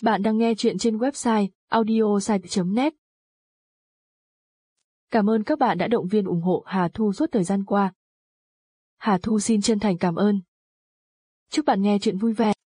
Bạn đang nghe chuyện trên website audiosite.net. Cảm ơn các bạn đã động viên ủng hộ Hà Thu suốt thời gian qua. Hà Thu xin chân thành cảm ơn. Chúc bạn nghe chuyện vui vẻ.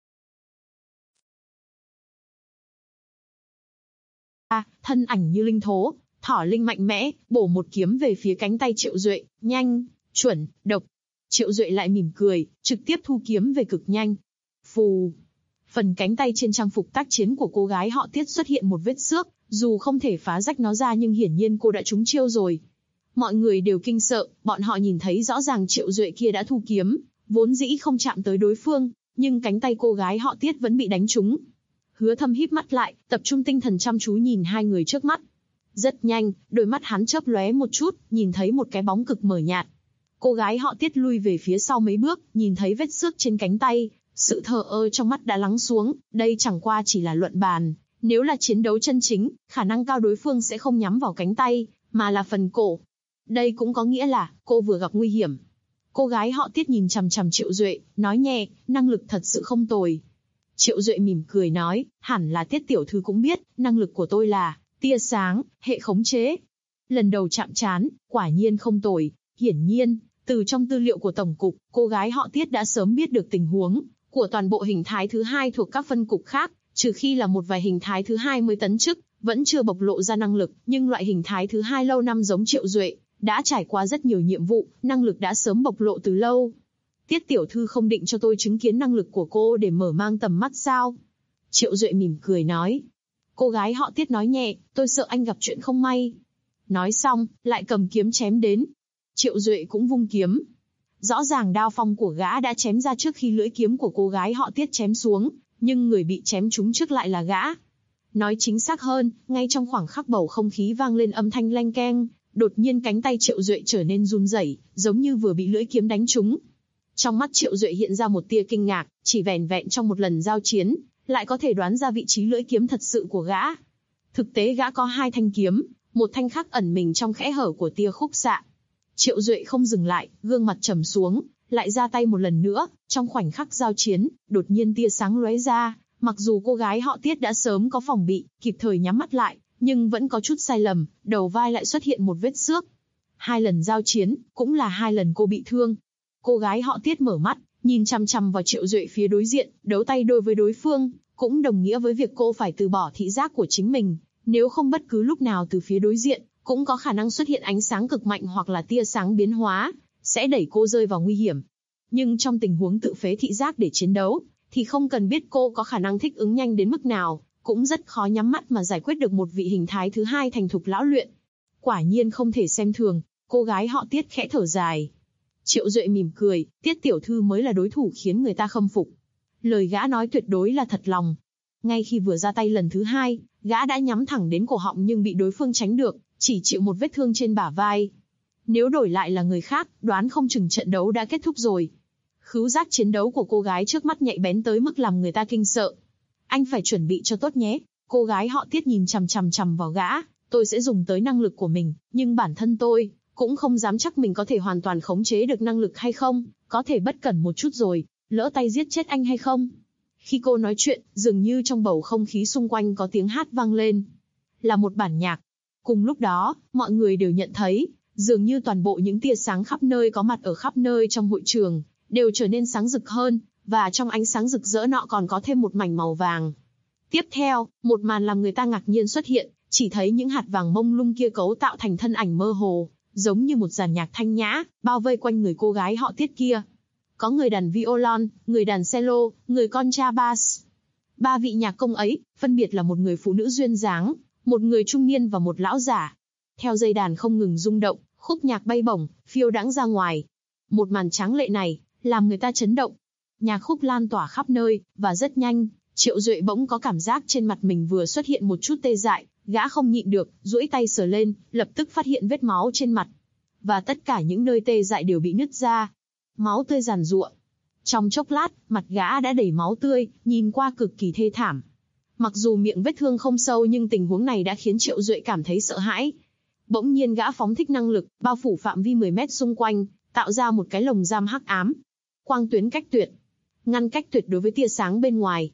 Thân ảnh như linh thố, thỏ linh mạnh mẽ, bổ một kiếm về phía cánh tay Triệu Duệ, nhanh, chuẩn, độc. Triệu Duệ lại mỉm cười, trực tiếp thu kiếm về cực nhanh. Phù. Phần cánh tay trên trang phục tác chiến của cô gái họ Tiết xuất hiện một vết xước, dù không thể phá rách nó ra nhưng hiển nhiên cô đã trúng chiêu rồi. Mọi người đều kinh sợ, bọn họ nhìn thấy rõ ràng Triệu Duệ kia đã thu kiếm, vốn dĩ không chạm tới đối phương, nhưng cánh tay cô gái họ Tiết vẫn bị đánh trúng. Hứa Thâm híp mắt lại, tập trung tinh thần chăm chú nhìn hai người trước mắt. Rất nhanh, đôi mắt hắn chớp lóe một chút, nhìn thấy một cái bóng cực mờ nhạt. Cô gái họ Tiết lui về phía sau mấy bước, nhìn thấy vết xước trên cánh tay, sự thờ ơ trong mắt đã lắng xuống, đây chẳng qua chỉ là luận bàn. Nếu là chiến đấu chân chính, khả năng cao đối phương sẽ không nhắm vào cánh tay, mà là phần cổ. Đây cũng có nghĩa là, cô vừa gặp nguy hiểm. Cô gái họ Tiết nhìn chằm chằm Triệu Duệ, nói nhẹ, năng lực thật sự không tồi. Triệu Duệ mỉm cười nói, hẳn là Tiết tiểu thư cũng biết, năng lực của tôi là tia sáng, hệ khống chế. Lần đầu chạm trán, quả nhiên không tồi. Hiển nhiên, từ trong tư liệu của Tổng cục, cô gái họ Tiết đã sớm biết được tình huống của toàn bộ hình thái thứ hai thuộc các phân cục khác, trừ khi là một vài hình thái thứ hai mới tấn chức, vẫn chưa bộc lộ ra năng lực, nhưng loại hình thái thứ hai lâu năm giống Triệu Duệ, đã trải qua rất nhiều nhiệm vụ, năng lực đã sớm bộc lộ từ lâu. Tiết tiểu thư không định cho tôi chứng kiến năng lực của cô để mở mang tầm mắt sao? Triệu Duệ mỉm cười nói. Cô gái họ Tiết nói nhẹ, tôi sợ anh gặp chuyện không may. Nói xong, lại cầm kiếm chém đến. Triệu Duệ cũng vung kiếm. Rõ ràng đao phong của gã đã chém ra trước khi lưỡi kiếm của cô gái họ Tiết chém xuống, nhưng người bị chém trúng trước lại là gã. Nói chính xác hơn, ngay trong khoảng khắc bầu không khí vang lên âm thanh leng keng, đột nhiên cánh tay Triệu Duệ trở nên run rẩy, giống như vừa bị lưỡi kiếm đánh trúng. Trong mắt Triệu Duệ hiện ra một tia kinh ngạc, chỉ vẻn vẹn trong một lần giao chiến, lại có thể đoán ra vị trí lưỡi kiếm thật sự của gã. Thực tế gã có hai thanh kiếm, một thanh khác ẩn mình trong kẽ hở của tia khúc xạ. Triệu Duệ không dừng lại, gương mặt trầm xuống, lại ra tay một lần nữa, trong khoảnh khắc giao chiến, đột nhiên tia sáng lóe ra, mặc dù cô gái họ Tiết đã sớm có phòng bị, kịp thời nhắm mắt lại, nhưng vẫn có chút sai lầm, đầu vai lại xuất hiện một vết xước. Hai lần giao chiến, cũng là hai lần cô bị thương. Cô gái họ Tiết mở mắt, nhìn chằm chằm vào Triệu Duệ phía đối diện, đấu tay đôi với đối phương, cũng đồng nghĩa với việc cô phải từ bỏ thị giác của chính mình, nếu không bất cứ lúc nào từ phía đối diện, cũng có khả năng xuất hiện ánh sáng cực mạnh hoặc là tia sáng biến hóa, sẽ đẩy cô rơi vào nguy hiểm. Nhưng trong tình huống tự phế thị giác để chiến đấu, thì không cần biết cô có khả năng thích ứng nhanh đến mức nào, cũng rất khó nhắm mắt mà giải quyết được một vị hình thái thứ hai thành thục lão luyện. Quả nhiên không thể xem thường, cô gái họ Tiết khẽ thở dài. Triệu Duệ mỉm cười, Tiết tiểu thư mới là đối thủ khiến người ta khâm phục. Lời gã nói tuyệt đối là thật lòng. Ngay khi vừa ra tay lần thứ hai, gã đã nhắm thẳng đến cổ họng nhưng bị đối phương tránh được, chỉ chịu một vết thương trên bả vai. Nếu đổi lại là người khác, đoán không chừng trận đấu đã kết thúc rồi. Khứu giác chiến đấu của cô gái trước mắt nhạy bén tới mức làm người ta kinh sợ. Anh phải chuẩn bị cho tốt nhé. Cô gái họ Tiết nhìn chằm vào gã. Tôi sẽ dùng tới năng lực của mình, nhưng bản thân tôi cũng không dám chắc mình có thể hoàn toàn khống chế được năng lực hay không, có thể bất cẩn một chút rồi, lỡ tay giết chết anh hay không. Khi cô nói chuyện, dường như trong bầu không khí xung quanh có tiếng hát vang lên. Là một bản nhạc. Cùng lúc đó, mọi người đều nhận thấy, dường như toàn bộ những tia sáng khắp nơi có mặt ở khắp nơi trong hội trường, đều trở nên sáng rực hơn, và trong ánh sáng rực rỡ nọ còn có thêm một mảnh màu vàng. Tiếp theo, một màn làm người ta ngạc nhiên xuất hiện, chỉ thấy những hạt vàng mông lung kia cấu tạo thành thân ảnh mơ hồ, giống như một dàn nhạc thanh nhã, bao vây quanh người cô gái họ Tiết kia. Có người đàn violon, người đàn cello, người contrabass. Ba vị nhạc công ấy, phân biệt là một người phụ nữ duyên dáng, một người trung niên và một lão giả. Theo dây đàn không ngừng rung động, khúc nhạc bay bổng, phiêu đãng ra ngoài. Một màn tráng lệ này, làm người ta chấn động. Nhạc khúc lan tỏa khắp nơi, và rất nhanh, Triệu Duệ bỗng có cảm giác trên mặt mình vừa xuất hiện một chút tê dại, gã không nhịn được, duỗi tay sờ lên, lập tức phát hiện vết máu trên mặt. Và tất cả những nơi tê dại đều bị nứt ra. Máu tươi giàn giụa. Trong chốc lát, mặt gã đã đầy máu tươi, nhìn qua cực kỳ thê thảm. Mặc dù miệng vết thương không sâu nhưng tình huống này đã khiến Triệu Duệ cảm thấy sợ hãi. Bỗng nhiên gã phóng thích năng lực, bao phủ phạm vi 10 mét xung quanh, tạo ra một cái lồng giam hắc ám. Quang tuyến cách tuyệt. Ngăn cách tuyệt đối với tia sáng bên ngoài.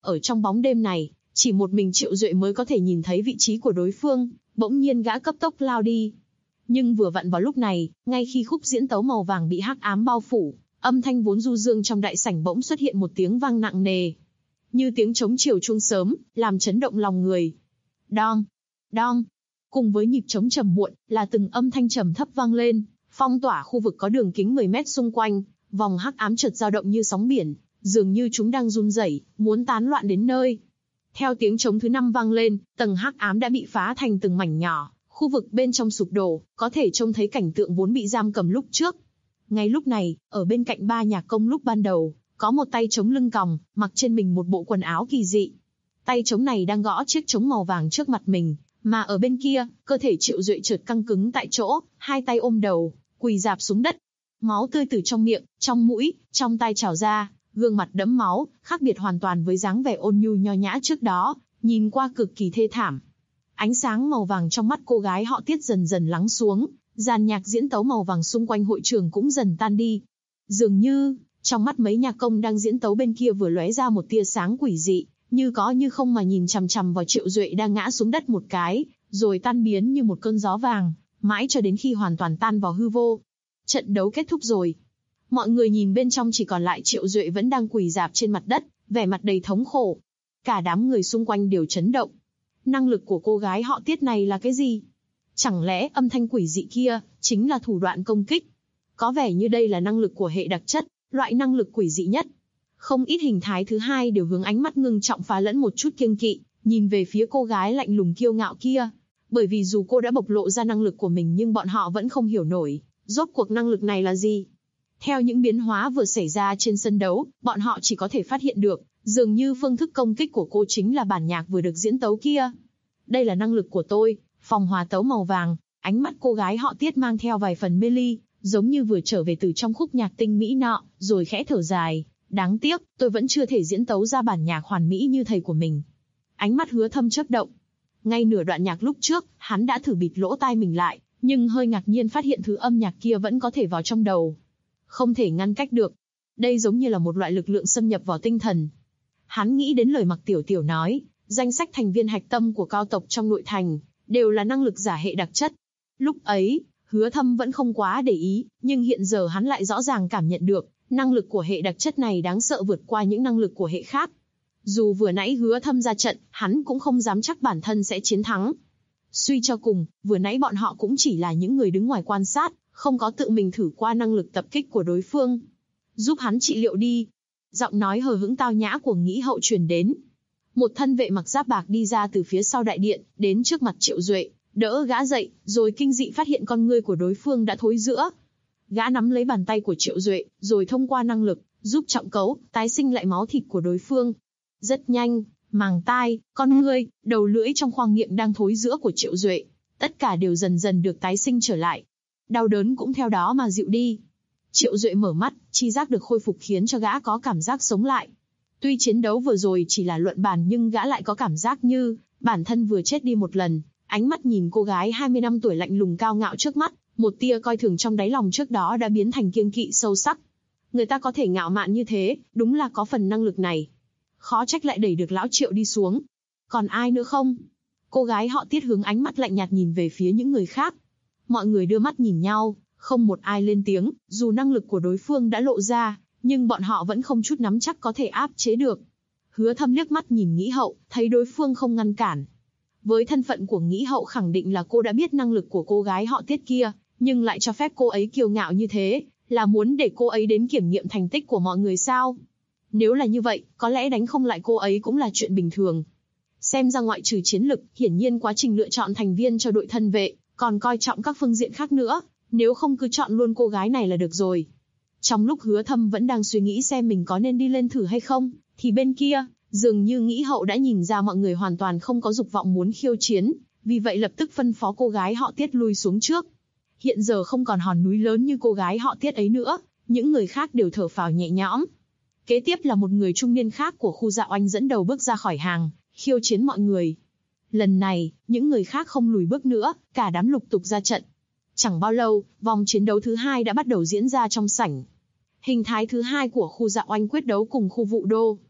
ở trong bóng đêm này, chỉ một mình Triệu Duệ mới có thể nhìn thấy vị trí của đối phương, bỗng nhiên gã cấp tốc lao đi. Nhưng vừa vặn vào lúc này, ngay khi khúc diễn tấu màu vàng bị hắc ám bao phủ, âm thanh vốn du dương trong đại sảnh bỗng xuất hiện một tiếng vang nặng nề, như tiếng trống chiều chuông sớm, làm chấn động lòng người. Đong, đong, cùng với nhịp trống trầm muộn, là từng âm thanh trầm thấp vang lên, phong tỏa khu vực có đường kính 10 mét xung quanh, vòng hắc ám chợt dao động như sóng biển, dường như chúng đang run rẩy, muốn tán loạn đến nơi. Theo tiếng trống thứ 5 vang lên, tầng hắc ám đã bị phá thành từng mảnh nhỏ, khu vực bên trong sụp đổ, có thể trông thấy cảnh tượng vốn bị giam cầm lúc trước. Ngay lúc này, ở bên cạnh ba nhạc công lúc ban đầu, có một tay trống lưng còng, mặc trên mình một bộ quần áo kỳ dị. Tay trống này đang gõ chiếc trống màu vàng trước mặt mình, mà ở bên kia, cơ thể Triệu Duệ chợt căng cứng tại chỗ, hai tay ôm đầu, quỳ rạp xuống đất. Máu tươi từ trong miệng, trong mũi, trong tai trào ra, gương mặt đẫm máu, khác biệt hoàn toàn với dáng vẻ ôn nhu nho nhã trước đó, nhìn qua cực kỳ thê thảm. Ánh sáng màu vàng trong mắt cô gái họ Tiết dần dần lắng xuống, dàn nhạc diễn tấu màu vàng xung quanh hội trường cũng dần tan đi. Dường như, trong mắt mấy nhạc công đang diễn tấu bên kia vừa lóe ra một tia sáng quỷ dị, như có như không mà nhìn chằm chằm vào Triệu Duệ đang ngã xuống đất một cái, rồi tan biến như một cơn gió vàng, mãi cho đến khi hoàn toàn tan vào hư vô. Trận đấu kết thúc rồi. Mọi người nhìn bên trong chỉ còn lại Triệu Duệ vẫn đang quỳ rạp trên mặt đất, vẻ mặt đầy thống khổ. Cả đám người xung quanh đều chấn động. Năng lực của cô gái họ Tiết này là cái gì? Chẳng lẽ âm thanh quỷ dị kia chính là thủ đoạn công kích? Có vẻ như đây là năng lực của hệ đặc chất, loại năng lực quỷ dị nhất. Không ít hình thái thứ hai đều hướng ánh mắt ngưng trọng phá lẫn một chút kiêng kỵ, nhìn về phía cô gái lạnh lùng kiêu ngạo kia. Bởi vì dù cô đã bộc lộ ra năng lực của mình nhưng bọn họ vẫn không hiểu nổi, rốt cuộc năng lực này là gì. Theo những biến hóa vừa xảy ra trên sân đấu, bọn họ chỉ có thể phát hiện được, dường như phương thức công kích của cô chính là bản nhạc vừa được diễn tấu kia. Đây là năng lực của tôi, phòng hòa tấu màu vàng. Ánh mắt cô gái họ Tiết mang theo vài phần mê ly, giống như vừa trở về từ trong khúc nhạc tinh mỹ nọ, rồi khẽ thở dài. Đáng tiếc, tôi vẫn chưa thể diễn tấu ra bản nhạc hoàn mỹ như thầy của mình. Ánh mắt Hứa Thâm chớp động. Ngay nửa đoạn nhạc lúc trước, hắn đã thử bịt lỗ tai mình lại, nhưng hơi ngạc nhiên phát hiện thứ âm nhạc kia vẫn có thể vào trong đầu. Không thể ngăn cách được. Đây giống như là một loại lực lượng xâm nhập vào tinh thần. Hắn nghĩ đến lời Mặc Tiểu Tiểu nói, danh sách thành viên hạch tâm của cao tộc trong nội thành, đều là năng lực giả hệ đặc chất. Lúc ấy, Hứa Thâm vẫn không quá để ý, nhưng hiện giờ hắn lại rõ ràng cảm nhận được, năng lực của hệ đặc chất này đáng sợ vượt qua những năng lực của hệ khác. Dù vừa nãy Hứa Thâm ra trận, hắn cũng không dám chắc bản thân sẽ chiến thắng. Suy cho cùng, vừa nãy bọn họ cũng chỉ là những người đứng ngoài quan sát, không có tự mình thử qua năng lực tập kích của đối phương. Giúp hắn trị liệu đi. Giọng nói hờ hững tao nhã của Nghĩ Hậu truyền đến. Một thân vệ mặc giáp bạc đi ra từ phía sau đại điện, đến trước mặt Triệu Duệ, đỡ gã dậy, rồi kinh dị phát hiện con ngươi của đối phương đã thối rữa. Gã nắm lấy bàn tay của Triệu Duệ, rồi thông qua năng lực, giúp trọng cấu, tái sinh lại máu thịt của đối phương. Rất nhanh, màng tai, con ngươi, đầu lưỡi trong khoang miệng đang thối rữa của Triệu Duệ, tất cả đều dần dần được tái sinh trở lại. Đau đớn cũng theo đó mà dịu đi. Triệu Duệ mở mắt, chi giác được khôi phục khiến cho gã có cảm giác sống lại. Tuy chiến đấu vừa rồi chỉ là luận bàn nhưng gã lại có cảm giác như bản thân vừa chết đi một lần. Ánh mắt nhìn cô gái 20 năm tuổi lạnh lùng cao ngạo trước mắt, một tia coi thường trong đáy lòng trước đó đã biến thành kiêng kỵ sâu sắc. Người ta có thể ngạo mạn như thế, đúng là có phần năng lực này. Khó trách lại đẩy được lão Triệu đi xuống. Còn ai nữa không? Cô gái họ Tiết hướng ánh mắt lạnh nhạt nhìn về phía những người khác. Mọi người đưa mắt nhìn nhau, không một ai lên tiếng, dù năng lực của đối phương đã lộ ra, nhưng bọn họ vẫn không chút nắm chắc có thể áp chế được. Hứa Thâm liếc mắt nhìn Nghĩ Hậu, thấy đối phương không ngăn cản. Với thân phận của Nghĩ Hậu khẳng định là cô đã biết năng lực của cô gái họ Tiết kia, nhưng lại cho phép cô ấy kiêu ngạo như thế, là muốn để cô ấy đến kiểm nghiệm thành tích của mọi người sao? Nếu là như vậy, có lẽ đánh không lại cô ấy cũng là chuyện bình thường. Xem ra ngoại trừ chiến lực, hiển nhiên quá trình lựa chọn thành viên cho đội thân vệ, còn coi trọng các phương diện khác nữa, nếu không cứ chọn luôn cô gái này là được rồi. Trong lúc Hứa Thâm vẫn đang suy nghĩ xem mình có nên đi lên thử hay không, thì bên kia, dường như Nghĩ Hậu đã nhìn ra mọi người hoàn toàn không có dục vọng muốn khiêu chiến, vì vậy lập tức phân phó cô gái họ Tiết lui xuống trước. Hiện giờ không còn hòn núi lớn như cô gái họ Tiết ấy nữa, những người khác đều thở phào nhẹ nhõm. Kế tiếp là một người trung niên khác của khu Dạ Oanh dẫn đầu bước ra khỏi hàng, khiêu chiến mọi người. Lần này, những người khác không lùi bước nữa, cả đám lục tục ra trận. Chẳng bao lâu, vòng chiến đấu thứ hai đã bắt đầu diễn ra trong sảnh. Hình thái thứ hai của khu Dạ Oanh quyết đấu cùng khu Vụ Đô.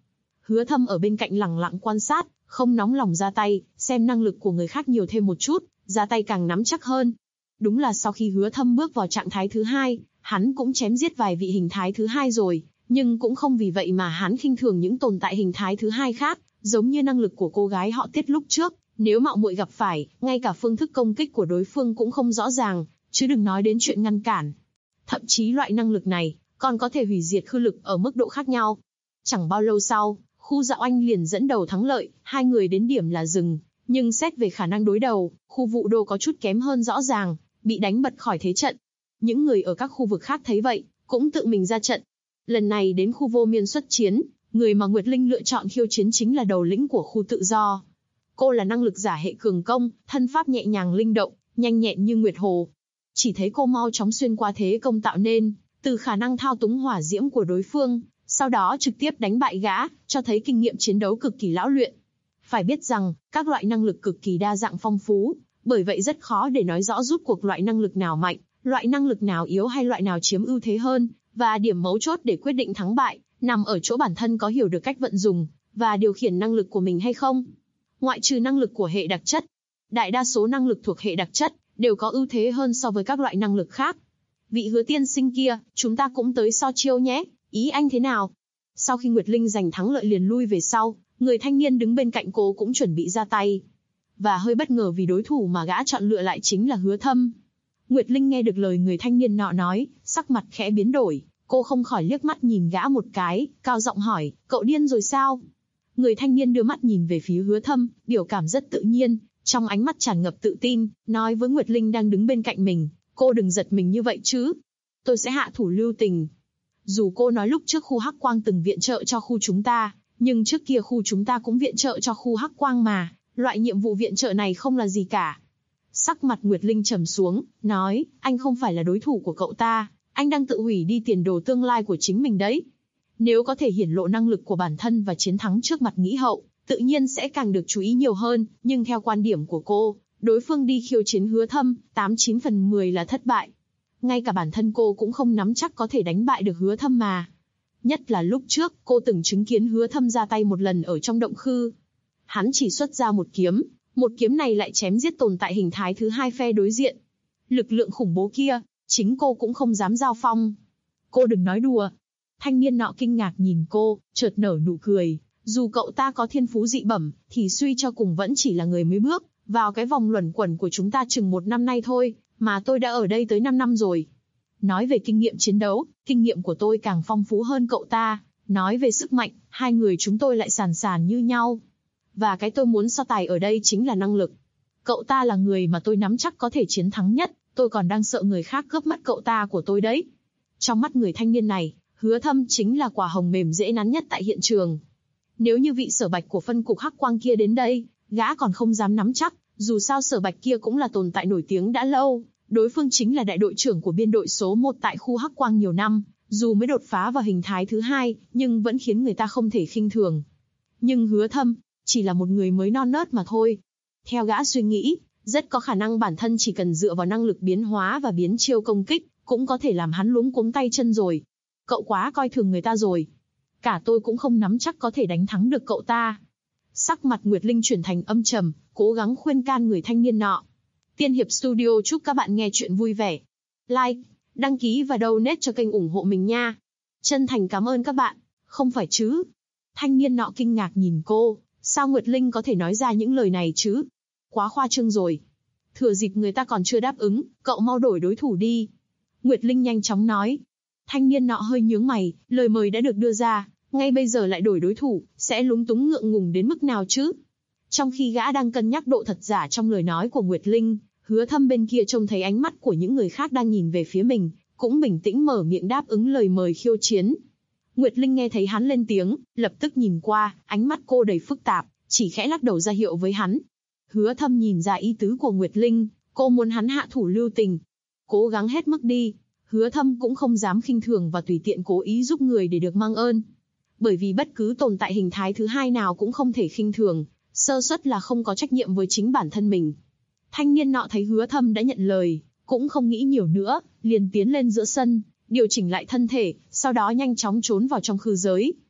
Hứa Thâm ở bên cạnh lẳng lặng quan sát, không nóng lòng ra tay, xem năng lực của người khác nhiều thêm một chút, ra tay càng nắm chắc hơn. Đúng là sau khi Hứa Thâm bước vào trạng thái thứ hai, hắn cũng chém giết vài vị hình thái thứ hai rồi, nhưng cũng không vì vậy mà hắn khinh thường những tồn tại hình thái thứ hai khác, giống như năng lực của cô gái họ Tiết lúc trước, nếu mạo muội gặp phải, ngay cả phương thức công kích của đối phương cũng không rõ ràng, chứ đừng nói đến chuyện ngăn cản. Thậm chí loại năng lực này còn có thể hủy diệt khư lực ở mức độ khác nhau. Chẳng bao lâu sau, khu Dạ Oanh liền dẫn đầu thắng lợi, hai người đến điểm là dừng, nhưng xét về khả năng đối đầu, khu Vụ Đô có chút kém hơn rõ ràng, bị đánh bật khỏi thế trận. Những người ở các khu vực khác thấy vậy, cũng tự mình ra trận. Lần này đến khu Vô Miên xuất chiến, người mà Nguyệt Linh lựa chọn khiêu chiến chính là đầu lĩnh của khu Tự Do. Cô là năng lực giả hệ cường công, thân pháp nhẹ nhàng linh động, nhanh nhẹn như Nguyệt Hồ. Chỉ thấy cô mau chóng xuyên qua thế công tạo nên, từ khả năng thao túng hỏa diễm của đối phương, sau đó trực tiếp đánh bại gã, cho thấy kinh nghiệm chiến đấu cực kỳ lão luyện. Phải biết rằng, các loại năng lực cực kỳ đa dạng phong phú, bởi vậy rất khó để nói rõ rút cuộc loại năng lực nào mạnh, loại năng lực nào yếu hay loại nào chiếm ưu thế hơn, và điểm mấu chốt để quyết định thắng bại, nằm ở chỗ bản thân có hiểu được cách vận dụng, và điều khiển năng lực của mình hay không. Ngoại trừ năng lực của hệ đặc chất, đại đa số năng lực thuộc hệ đặc chất, đều có ưu thế hơn so với các loại năng lực khác. Vị Hứa tiên sinh kia, chúng ta cũng tới so chiêu nhé, ý anh thế nào? Sau khi Nguyệt Linh giành thắng lợi liền lui về sau, người thanh niên đứng bên cạnh cô cũng chuẩn bị ra tay. Và hơi bất ngờ vì đối thủ mà gã chọn lựa lại chính là Hứa Thâm. Nguyệt Linh nghe được lời người thanh niên nọ nói, sắc mặt khẽ biến đổi, cô không khỏi liếc mắt nhìn gã một cái, cao giọng hỏi, cậu điên rồi sao? Người thanh niên đưa mắt nhìn về phía Hứa Thâm, biểu cảm rất tự nhiên, trong ánh mắt tràn ngập tự tin, nói với Nguyệt Linh đang đứng bên cạnh mình, cô đừng giật mình như vậy chứ. Tôi sẽ hạ thủ lưu tình. Dù cô nói lúc trước khu Hắc Quang từng viện trợ cho khu chúng ta, nhưng trước kia khu chúng ta cũng viện trợ cho khu Hắc Quang mà, loại nhiệm vụ viện trợ này không là gì cả. Sắc mặt Nguyệt Linh trầm xuống, nói, anh không phải là đối thủ của cậu ta, anh đang tự hủy đi tiền đồ tương lai của chính mình đấy. Nếu có thể hiển lộ năng lực của bản thân và chiến thắng trước mặt nghĩ hậu, tự nhiên sẽ càng được chú ý nhiều hơn, nhưng theo quan điểm của cô, đối phương đi khiêu chiến Hứa Thâm, 89 phần 10 là thất bại. Ngay cả bản thân cô cũng không nắm chắc có thể đánh bại được Hứa Thâm mà. Nhất là lúc trước, cô từng chứng kiến Hứa Thâm ra tay một lần ở trong động khư. Hắn chỉ xuất ra một kiếm này lại chém giết tồn tại hình thái thứ hai phe đối diện. Lực lượng khủng bố kia, chính cô cũng không dám giao phong. Cô đừng nói đùa. Thanh niên nọ kinh ngạc nhìn cô, chợt nở nụ cười. Dù cậu ta có thiên phú dị bẩm, thì suy cho cùng vẫn chỉ là người mới bước vào cái vòng luẩn quẩn của chúng ta chừng 1 năm nay thôi, mà tôi đã ở đây tới 5 năm rồi. Nói về kinh nghiệm chiến đấu, kinh nghiệm của tôi càng phong phú hơn cậu ta. Nói về sức mạnh, hai người chúng tôi lại sàn sàn như nhau. Và cái tôi muốn so tài ở đây chính là năng lực. Cậu ta là người mà tôi nắm chắc có thể chiến thắng nhất, tôi còn đang sợ người khác cướp mất cậu ta của tôi đấy. Trong mắt người thanh niên này, Hứa Thâm chính là quả hồng mềm dễ nắn nhất tại hiện trường. Nếu như vị Sở Bạch của phân cục Hắc Quang kia đến đây, gã còn không dám nắm chắc, dù sao Sở Bạch kia cũng là tồn tại nổi tiếng đã lâu, đối phương chính là đại đội trưởng của biên đội số 1 tại khu Hắc Quang nhiều năm, dù mới đột phá vào hình thái thứ hai, nhưng vẫn khiến người ta không thể khinh thường. Nhưng Hứa Thâm, chỉ là một người mới non nớt mà thôi. Theo gã suy nghĩ, rất có khả năng bản thân chỉ cần dựa vào năng lực biến hóa và biến chiêu công kích, cũng có thể làm hắn luống cuống tay chân rồi. Cậu quá coi thường người ta rồi. Cả tôi cũng không nắm chắc có thể đánh thắng được cậu ta. Sắc mặt Nguyệt Linh chuyển thành âm trầm, cố gắng khuyên can người thanh niên nọ. Tiên Hiệp Studio chúc các bạn nghe chuyện vui vẻ. Like, đăng ký và donate cho kênh ủng hộ mình nha. Chân thành cảm ơn các bạn. Không phải chứ. Thanh niên nọ kinh ngạc nhìn cô. Sao Nguyệt Linh có thể nói ra những lời này chứ? Quá khoa trương rồi. Thừa dịp người ta còn chưa đáp ứng, cậu mau đổi đối thủ đi. Nguyệt Linh nhanh chóng nói. Thanh niên nọ hơi nhướng mày, lời mời đã được đưa ra, ngay bây giờ lại đổi đối thủ, sẽ lúng túng ngượng ngùng đến mức nào chứ? Trong khi gã đang cân nhắc độ thật giả trong lời nói của Nguyệt Linh, Hứa Thâm bên kia trông thấy ánh mắt của những người khác đang nhìn về phía mình, cũng bình tĩnh mở miệng đáp ứng lời mời khiêu chiến. Nguyệt Linh nghe thấy hắn lên tiếng, lập tức nhìn qua, ánh mắt cô đầy phức tạp, chỉ khẽ lắc đầu ra hiệu với hắn. Hứa Thâm nhìn ra ý tứ của Nguyệt Linh, cô muốn hắn hạ thủ lưu tình. Cố gắng hết mức đi. Hứa Thâm cũng không dám khinh thường và tùy tiện cố ý giúp người để được mang ơn. Bởi vì bất cứ tồn tại hình thái thứ hai nào cũng không thể khinh thường, sơ suất là không có trách nhiệm với chính bản thân mình. Thanh niên nọ thấy Hứa Thâm đã nhận lời, cũng không nghĩ nhiều nữa, liền tiến lên giữa sân, điều chỉnh lại thân thể, sau đó nhanh chóng trốn vào trong khư giới.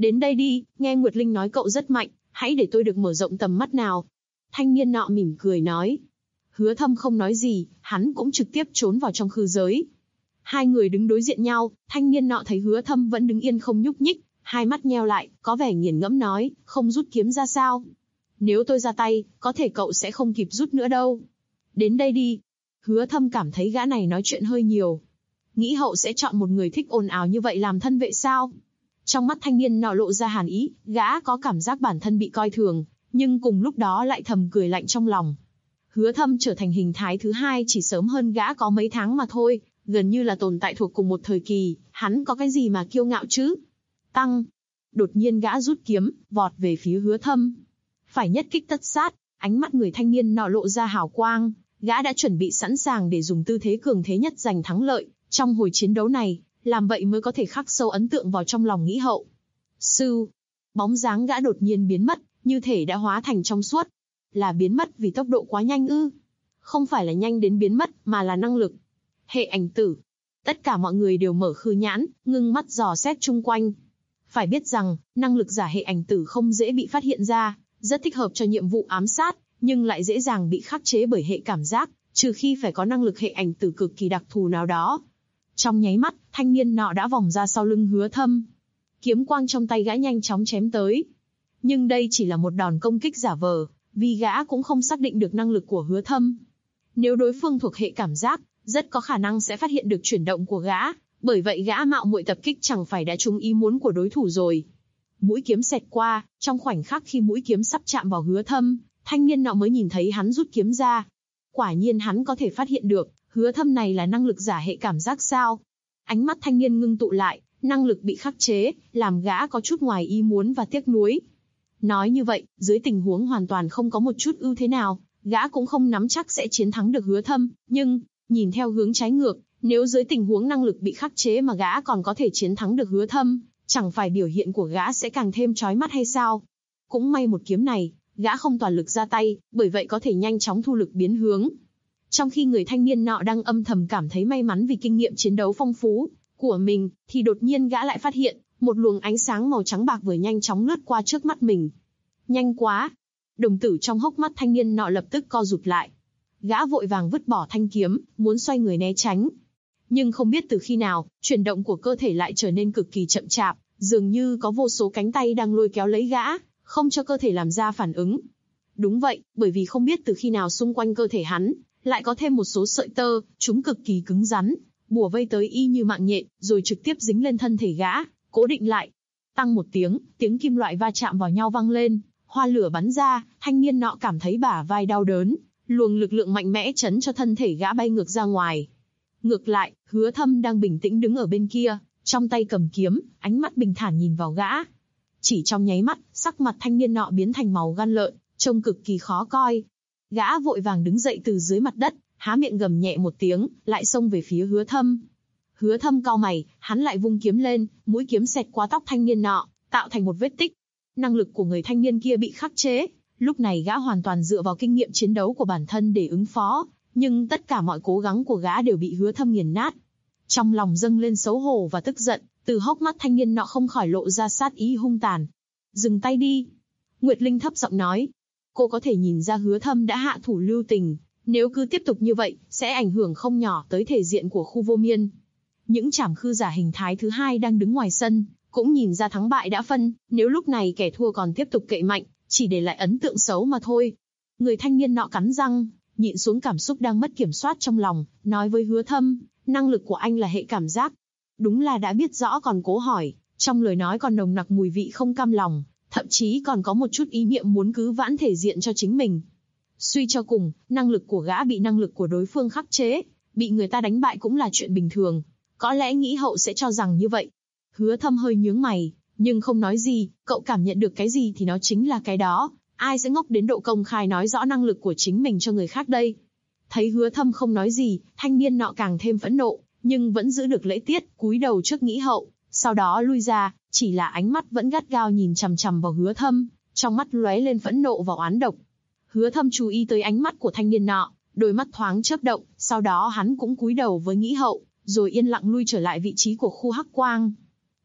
Đến đây đi, nghe Nguyệt Linh nói cậu rất mạnh, hãy để tôi được mở rộng tầm mắt nào. Thanh niên nọ mỉm cười nói. Hứa Thâm không nói gì, hắn cũng trực tiếp trốn vào trong khư giới. Hai người đứng đối diện nhau, thanh niên nọ thấy Hứa Thâm vẫn đứng yên không nhúc nhích, hai mắt nheo lại, có vẻ nghiền ngẫm nói, không rút kiếm ra sao? Nếu tôi ra tay, có thể cậu sẽ không kịp rút nữa đâu. Đến đây đi. Hứa Thâm cảm thấy gã này nói chuyện hơi nhiều. Nghĩ hậu sẽ chọn một người thích ồn ào như vậy làm thân vệ sao? Trong mắt thanh niên nọ lộ ra hàn ý, gã có cảm giác bản thân bị coi thường, nhưng cùng lúc đó lại thầm cười lạnh trong lòng. Hứa Thâm trở thành hình thái thứ hai chỉ sớm hơn gã có mấy tháng mà thôi, gần như là tồn tại thuộc cùng một thời kỳ, hắn có cái gì mà kiêu ngạo chứ? Tăng. Đột nhiên gã rút kiếm, vọt về phía Hứa Thâm. Phải nhất kích tất sát, ánh mắt người thanh niên nọ lộ ra hào quang, gã đã chuẩn bị sẵn sàng để dùng tư thế cường thế nhất giành thắng lợi, trong hồi chiến đấu này, làm vậy mới có thể khắc sâu ấn tượng vào trong lòng nghĩ hậu. Sư. Bóng dáng gã đột nhiên biến mất, như thể đã hóa thành trong suốt. Là biến mất vì tốc độ quá nhanh ư? Không phải là nhanh đến biến mất, mà là năng lực. Hệ ảnh tử. Tất cả mọi người đều mở khư nhãn, ngưng mắt dò xét chung quanh. Phải biết rằng, năng lực giả hệ ảnh tử không dễ bị phát hiện ra, rất thích hợp cho nhiệm vụ ám sát, nhưng lại dễ dàng bị khắc chế bởi hệ cảm giác, trừ khi phải có năng lực hệ ảnh tử cực kỳ đặc thù nào đó. Trong nháy mắt, thanh niên nọ đã vòng ra sau lưng Hứa Thâm. Kiếm quang trong tay gã nhanh chóng chém tới. Nhưng đây chỉ là một đòn công kích giả vờ, vì gã cũng không xác định được năng lực của Hứa Thâm. Nếu đối phương thuộc hệ cảm giác, rất có khả năng sẽ phát hiện được chuyển động của gã, bởi vậy gã mạo muội tập kích chẳng phải đã trúng ý muốn của đối thủ rồi. Mũi kiếm xẹt qua, trong khoảnh khắc khi mũi kiếm sắp chạm vào Hứa Thâm, thanh niên nọ mới nhìn thấy hắn rút kiếm ra. Quả nhiên hắn có thể phát hiện được, Hứa Thâm này là năng lực giả hệ cảm giác sao? Ánh mắt thanh niên ngưng tụ lại, năng lực bị khắc chế, làm gã có chút ngoài ý muốn và tiếc nuối. Nói như vậy, dưới tình huống hoàn toàn không có một chút ưu thế nào, gã cũng không nắm chắc sẽ chiến thắng được Hứa Thâm, nhưng, nhìn theo hướng trái ngược, nếu dưới tình huống năng lực bị khắc chế mà gã còn có thể chiến thắng được Hứa Thâm, chẳng phải biểu hiện của gã sẽ càng thêm chói mắt hay sao? Cũng may một kiếm này, gã không toàn lực ra tay, bởi vậy có thể nhanh chóng thu lực biến hướng. Trong khi người thanh niên nọ đang âm thầm cảm thấy may mắn vì kinh nghiệm chiến đấu phong phú của mình, thì đột nhiên gã lại phát hiện, một luồng ánh sáng màu trắng bạc vừa nhanh chóng lướt qua trước mắt mình. Nhanh quá! Đồng tử trong hốc mắt thanh niên nọ lập tức co rụt lại. Gã vội vàng vứt bỏ thanh kiếm, muốn xoay người né tránh. Nhưng không biết từ khi nào, chuyển động của cơ thể lại trở nên cực kỳ chậm chạp, dường như có vô số cánh tay đang lôi kéo lấy gã, không cho cơ thể làm ra phản ứng. Đúng vậy, bởi vì không biết từ khi nào xung quanh cơ thể hắn, lại có thêm một số sợi tơ, chúng cực kỳ cứng rắn, bủa vây tới y như mạng nhện, rồi trực tiếp dính lên thân thể gã, cố định lại. Tăng một tiếng, tiếng kim loại va chạm vào nhau vang lên, hoa lửa bắn ra, thanh niên nọ cảm thấy bả vai đau đớn, luồng lực lượng mạnh mẽ chấn cho thân thể gã bay ngược ra ngoài. Ngược lại, Hứa Thâm đang bình tĩnh đứng ở bên kia, trong tay cầm kiếm, ánh mắt bình thản nhìn vào gã. Chỉ trong nháy mắt, sắc mặt thanh niên nọ biến thành màu gan lợn, trông cực kỳ khó coi. Gã vội vàng đứng dậy từ dưới mặt đất, há miệng gầm nhẹ một tiếng, lại xông về phía Hứa Thâm. Hứa Thâm cau mày, hắn lại vung kiếm lên, mũi kiếm xẹt qua tóc thanh niên nọ, tạo thành một vết tích. Năng lực của người thanh niên kia bị khắc chế, lúc này gã hoàn toàn dựa vào kinh nghiệm chiến đấu của bản thân để ứng phó, nhưng tất cả mọi cố gắng của gã đều bị Hứa Thâm nghiền nát. Trong lòng dâng lên xấu hổ và tức giận, từ hốc mắt thanh niên nọ không khỏi lộ ra sát ý hung tàn. Dừng tay đi. Nguyệt Linh thấp giọng nói. Cô có thể nhìn ra Hứa Thâm đã hạ thủ lưu tình, nếu cứ tiếp tục như vậy, sẽ ảnh hưởng không nhỏ tới thể diện của khu vô miên. Những trảm khư giả hình thái thứ hai đang đứng ngoài sân, cũng nhìn ra thắng bại đã phân, nếu lúc này kẻ thua còn tiếp tục cậy mạnh, chỉ để lại ấn tượng xấu mà thôi. Người thanh niên nọ cắn răng, nhịn xuống cảm xúc đang mất kiểm soát trong lòng, nói với Hứa Thâm, năng lực của anh là hệ cảm giác. Đúng là đã biết rõ còn cố hỏi, trong lời nói còn nồng nặc mùi vị không cam lòng, thậm chí còn có một chút ý niệm muốn cứu vãn thể diện cho chính mình. Suy cho cùng, năng lực của gã bị năng lực của đối phương khắc chế, bị người ta đánh bại cũng là chuyện bình thường. Có lẽ nghĩ hậu sẽ cho rằng như vậy. Hứa Thâm hơi nhướng mày, nhưng không nói gì, cậu cảm nhận được cái gì thì nó chính là cái đó. Ai sẽ ngốc đến độ công khai nói rõ năng lực của chính mình cho người khác đây? Thấy Hứa Thâm không nói gì, thanh niên nọ càng thêm phẫn nộ, nhưng vẫn giữ được lễ tiết, cúi đầu trước nghĩ hậu, sau đó lui ra, chỉ là ánh mắt vẫn gắt gao nhìn chằm chằm vào Hứa Thâm, trong mắt lóe lên phẫn nộ và oán độc. Hứa Thâm chú ý tới ánh mắt của thanh niên nọ, đôi mắt thoáng chớp động, sau đó hắn cũng cúi đầu với nghĩ hậu, rồi yên lặng lui trở lại vị trí của khu hắc quang.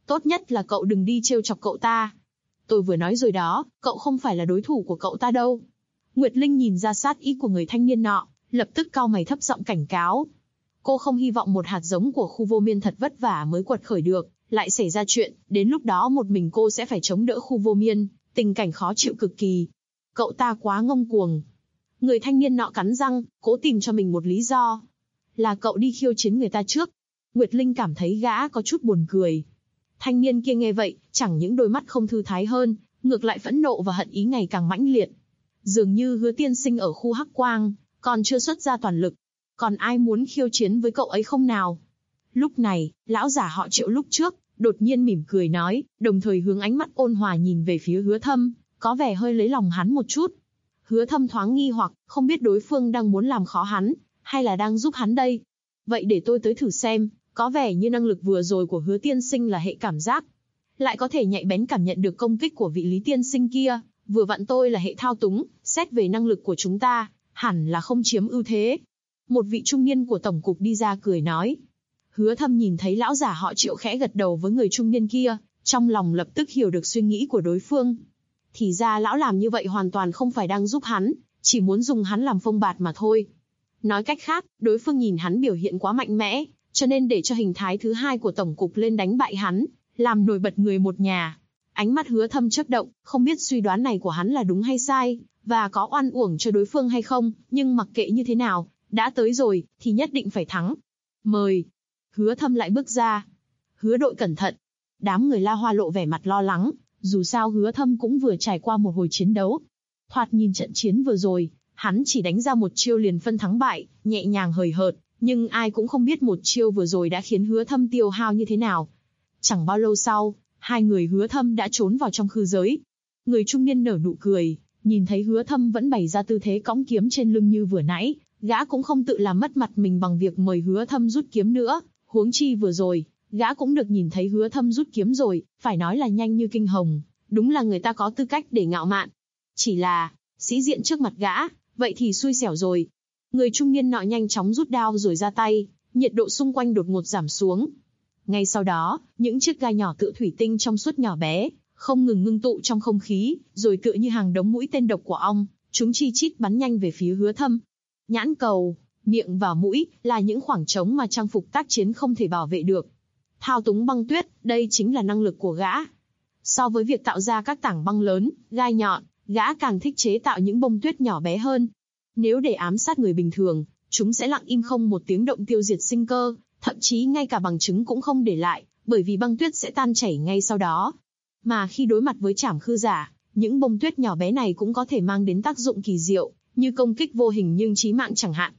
Tốt nhất là cậu đừng đi trêu chọc cậu ta. Tôi vừa nói rồi đó, cậu không phải là đối thủ của cậu ta đâu. Nguyệt Linh nhìn ra sát ý của người thanh niên nọ, lập tức cau mày thấp giọng cảnh cáo. Cô không hy vọng một hạt giống của khu vô miên thật vất vả mới quật khởi được, lại xảy ra chuyện, đến lúc đó một mình cô sẽ phải chống đỡ khu vô miên, tình cảnh khó chịu cực kỳ. Cậu ta quá ngông cuồng. Người thanh niên nọ cắn răng, cố tìm cho mình một lý do. Là cậu đi khiêu chiến người ta trước. Nguyệt Linh cảm thấy gã có chút buồn cười. Thanh niên kia nghe vậy, chẳng những đôi mắt không thư thái hơn, ngược lại phẫn nộ và hận ý ngày càng mãnh liệt. Dường như Hứa tiên sinh ở khu Hắc Quang, còn chưa xuất ra toàn lực. Còn ai muốn khiêu chiến với cậu ấy không nào? Lúc này, lão giả họ Triệu lúc trước, đột nhiên mỉm cười nói, đồng thời hướng ánh mắt ôn hòa nhìn về phía Hứa Thâm, có vẻ hơi lấy lòng hắn một chút. Hứa Thâm thoáng nghi hoặc, không biết đối phương đang muốn làm khó hắn, hay là đang giúp hắn đây. Vậy để tôi tới thử xem, có vẻ như năng lực vừa rồi của Hứa tiên sinh là hệ cảm giác. Lại có thể nhạy bén cảm nhận được công kích của vị Lý tiên sinh kia, vừa vặn tôi là hệ thao túng, xét về năng lực của chúng ta, hẳn là không chiếm ưu thế. Một vị trung niên của tổng cục đi ra cười nói. Hứa Thâm nhìn thấy lão giả họ Triệu khẽ gật đầu với người trung niên kia, trong lòng lập tức hiểu được suy nghĩ của đối phương. Thì ra lão làm như vậy hoàn toàn không phải đang giúp hắn, chỉ muốn dùng hắn làm phông bạt mà thôi. Nói cách khác, đối phương nhìn hắn biểu hiện quá mạnh mẽ, cho nên để cho hình thái thứ hai của tổng cục lên đánh bại hắn, làm nổi bật người một nhà. Ánh mắt Hứa Thâm chớp động, không biết suy đoán này của hắn là đúng hay sai, và có oan uổng cho đối phương hay không, nhưng mặc kệ như thế nào, đã tới rồi, thì nhất định phải thắng. Mời. Hứa Thâm lại bước ra. Hứa đội cẩn thận. Đám người La Hoa lộ vẻ mặt lo lắng, dù sao Hứa Thâm cũng vừa trải qua một hồi chiến đấu. Thoạt nhìn trận chiến vừa rồi, hắn chỉ đánh ra một chiêu liền phân thắng bại, nhẹ nhàng hời hợt, nhưng ai cũng không biết một chiêu vừa rồi đã khiến Hứa Thâm tiêu hao như thế nào. Chẳng bao lâu sau, hai người Hứa Thâm đã trốn vào trong khư giới. Người trung niên nở nụ cười, nhìn thấy Hứa Thâm vẫn bày ra tư thế cõng kiếm trên lưng như vừa nãy, gã cũng không tự làm mất mặt mình bằng việc mời Hứa Thâm rút kiếm nữa, huống chi vừa rồi, gã cũng được nhìn thấy Hứa Thâm rút kiếm rồi, phải nói là nhanh như kinh hồng, đúng là người ta có tư cách để ngạo mạn. Chỉ là, sĩ diện trước mặt gã, vậy thì xui xẻo rồi. Người trung niên nọ nhanh chóng rút đao rồi ra tay, nhiệt độ xung quanh đột ngột giảm xuống. Ngay sau đó, những chiếc gai nhỏ tựa thủy tinh trong suốt nhỏ bé, không ngừng ngưng tụ trong không khí, rồi tựa như hàng đống mũi tên độc của ong, chúng chi chít bắn nhanh về phía Hứa Thâm. Nhãn cầu, miệng và mũi là những khoảng trống mà trang phục tác chiến không thể bảo vệ được. Thao túng băng tuyết, đây chính là năng lực của gã. So với việc tạo ra các tảng băng lớn, gai nhọn, gã càng thích chế tạo những bông tuyết nhỏ bé hơn. Nếu để ám sát người bình thường, chúng sẽ lặng im không một tiếng động tiêu diệt sinh cơ, thậm chí ngay cả bằng chứng cũng không để lại, bởi vì băng tuyết sẽ tan chảy ngay sau đó. Mà khi đối mặt với trảm khư giả, những bông tuyết nhỏ bé này cũng có thể mang đến tác dụng kỳ diệu, như công kích vô hình nhưng chí mạng chẳng hạn.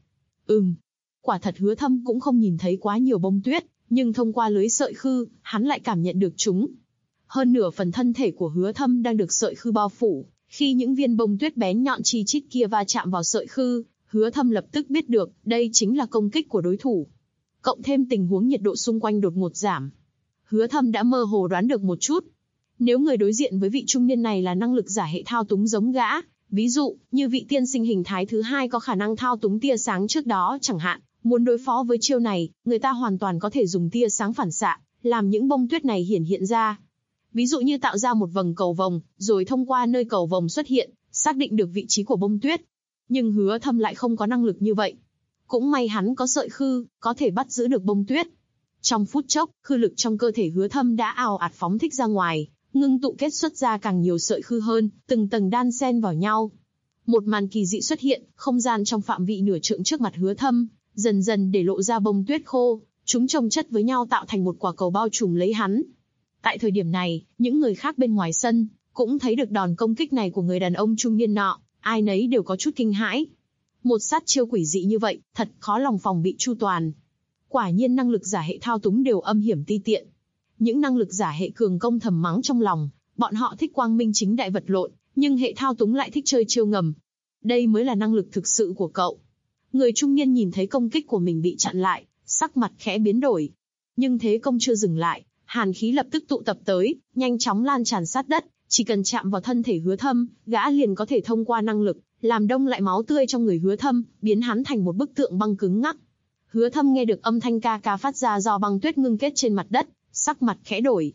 Quả thật Hứa Thâm cũng không nhìn thấy quá nhiều bông tuyết, nhưng thông qua lưới sợi khư, hắn lại cảm nhận được chúng. Hơn nửa phần thân thể của Hứa Thâm đang được sợi khư bao phủ, khi những viên bông tuyết bén nhọn chi chít kia va chạm vào sợi khư, Hứa Thâm lập tức biết được, đây chính là công kích của đối thủ. Cộng thêm tình huống nhiệt độ xung quanh đột ngột giảm, Hứa Thâm đã mơ hồ đoán được một chút. Nếu người đối diện với vị trung niên này là năng lực giả hệ thao túng giống gã, ví dụ như vị tiên sinh hình thái thứ hai có khả năng thao túng tia sáng trước đó chẳng hạn, muốn đối phó với chiêu này, người ta hoàn toàn có thể dùng tia sáng phản xạ, làm những bông tuyết này hiển hiện ra. Ví dụ như tạo ra một vầng cầu vồng, rồi thông qua nơi cầu vồng xuất hiện, xác định được vị trí của bông tuyết. Nhưng Hứa Thâm lại không có năng lực như vậy. Cũng may hắn có sợi khư, có thể bắt giữ được bông tuyết. Trong phút chốc, khư lực trong cơ thể Hứa Thâm đã ào ạt phóng thích ra ngoài, ngưng tụ kết xuất ra càng nhiều sợi khư hơn, từng tầng đan xen vào nhau. Một màn kỳ dị xuất hiện, không gian trong phạm vị nửa trượng trước mặt Hứa Thâm, dần dần để lộ ra bông tuyết khô, chúng chồng chất với nhau tạo thành một quả cầu bao trùm lấy hắn. Tại thời điểm này, những người khác bên ngoài sân cũng thấy được đòn công kích này của người đàn ông trung niên nọ, ai nấy đều có chút kinh hãi. Một sát chiêu quỷ dị như vậy, thật khó lòng phòng bị chu toàn. Quả nhiên năng lực giả hệ thao túng đều âm hiểm ti tiện. Những năng lực giả hệ cường công thầm mắng trong lòng, bọn họ thích quang minh chính đại vật lộn, nhưng hệ thao túng lại thích chơi chiêu ngầm. Đây mới là năng lực thực sự của cậu. Người trung niên nhìn thấy công kích của mình bị chặn lại, sắc mặt khẽ biến đổi. Nhưng thế công chưa dừng lại, hàn khí lập tức tụ tập tới, nhanh chóng lan tràn sát đất, chỉ cần chạm vào thân thể Hứa Thâm, gã liền có thể thông qua năng lực, làm đông lại máu tươi trong người Hứa Thâm, biến hắn thành một bức tượng băng cứng ngắc. Hứa Thâm nghe được âm thanh ca ca phát ra do băng tuyết ngưng kết trên mặt đất, sắc mặt khẽ đổi.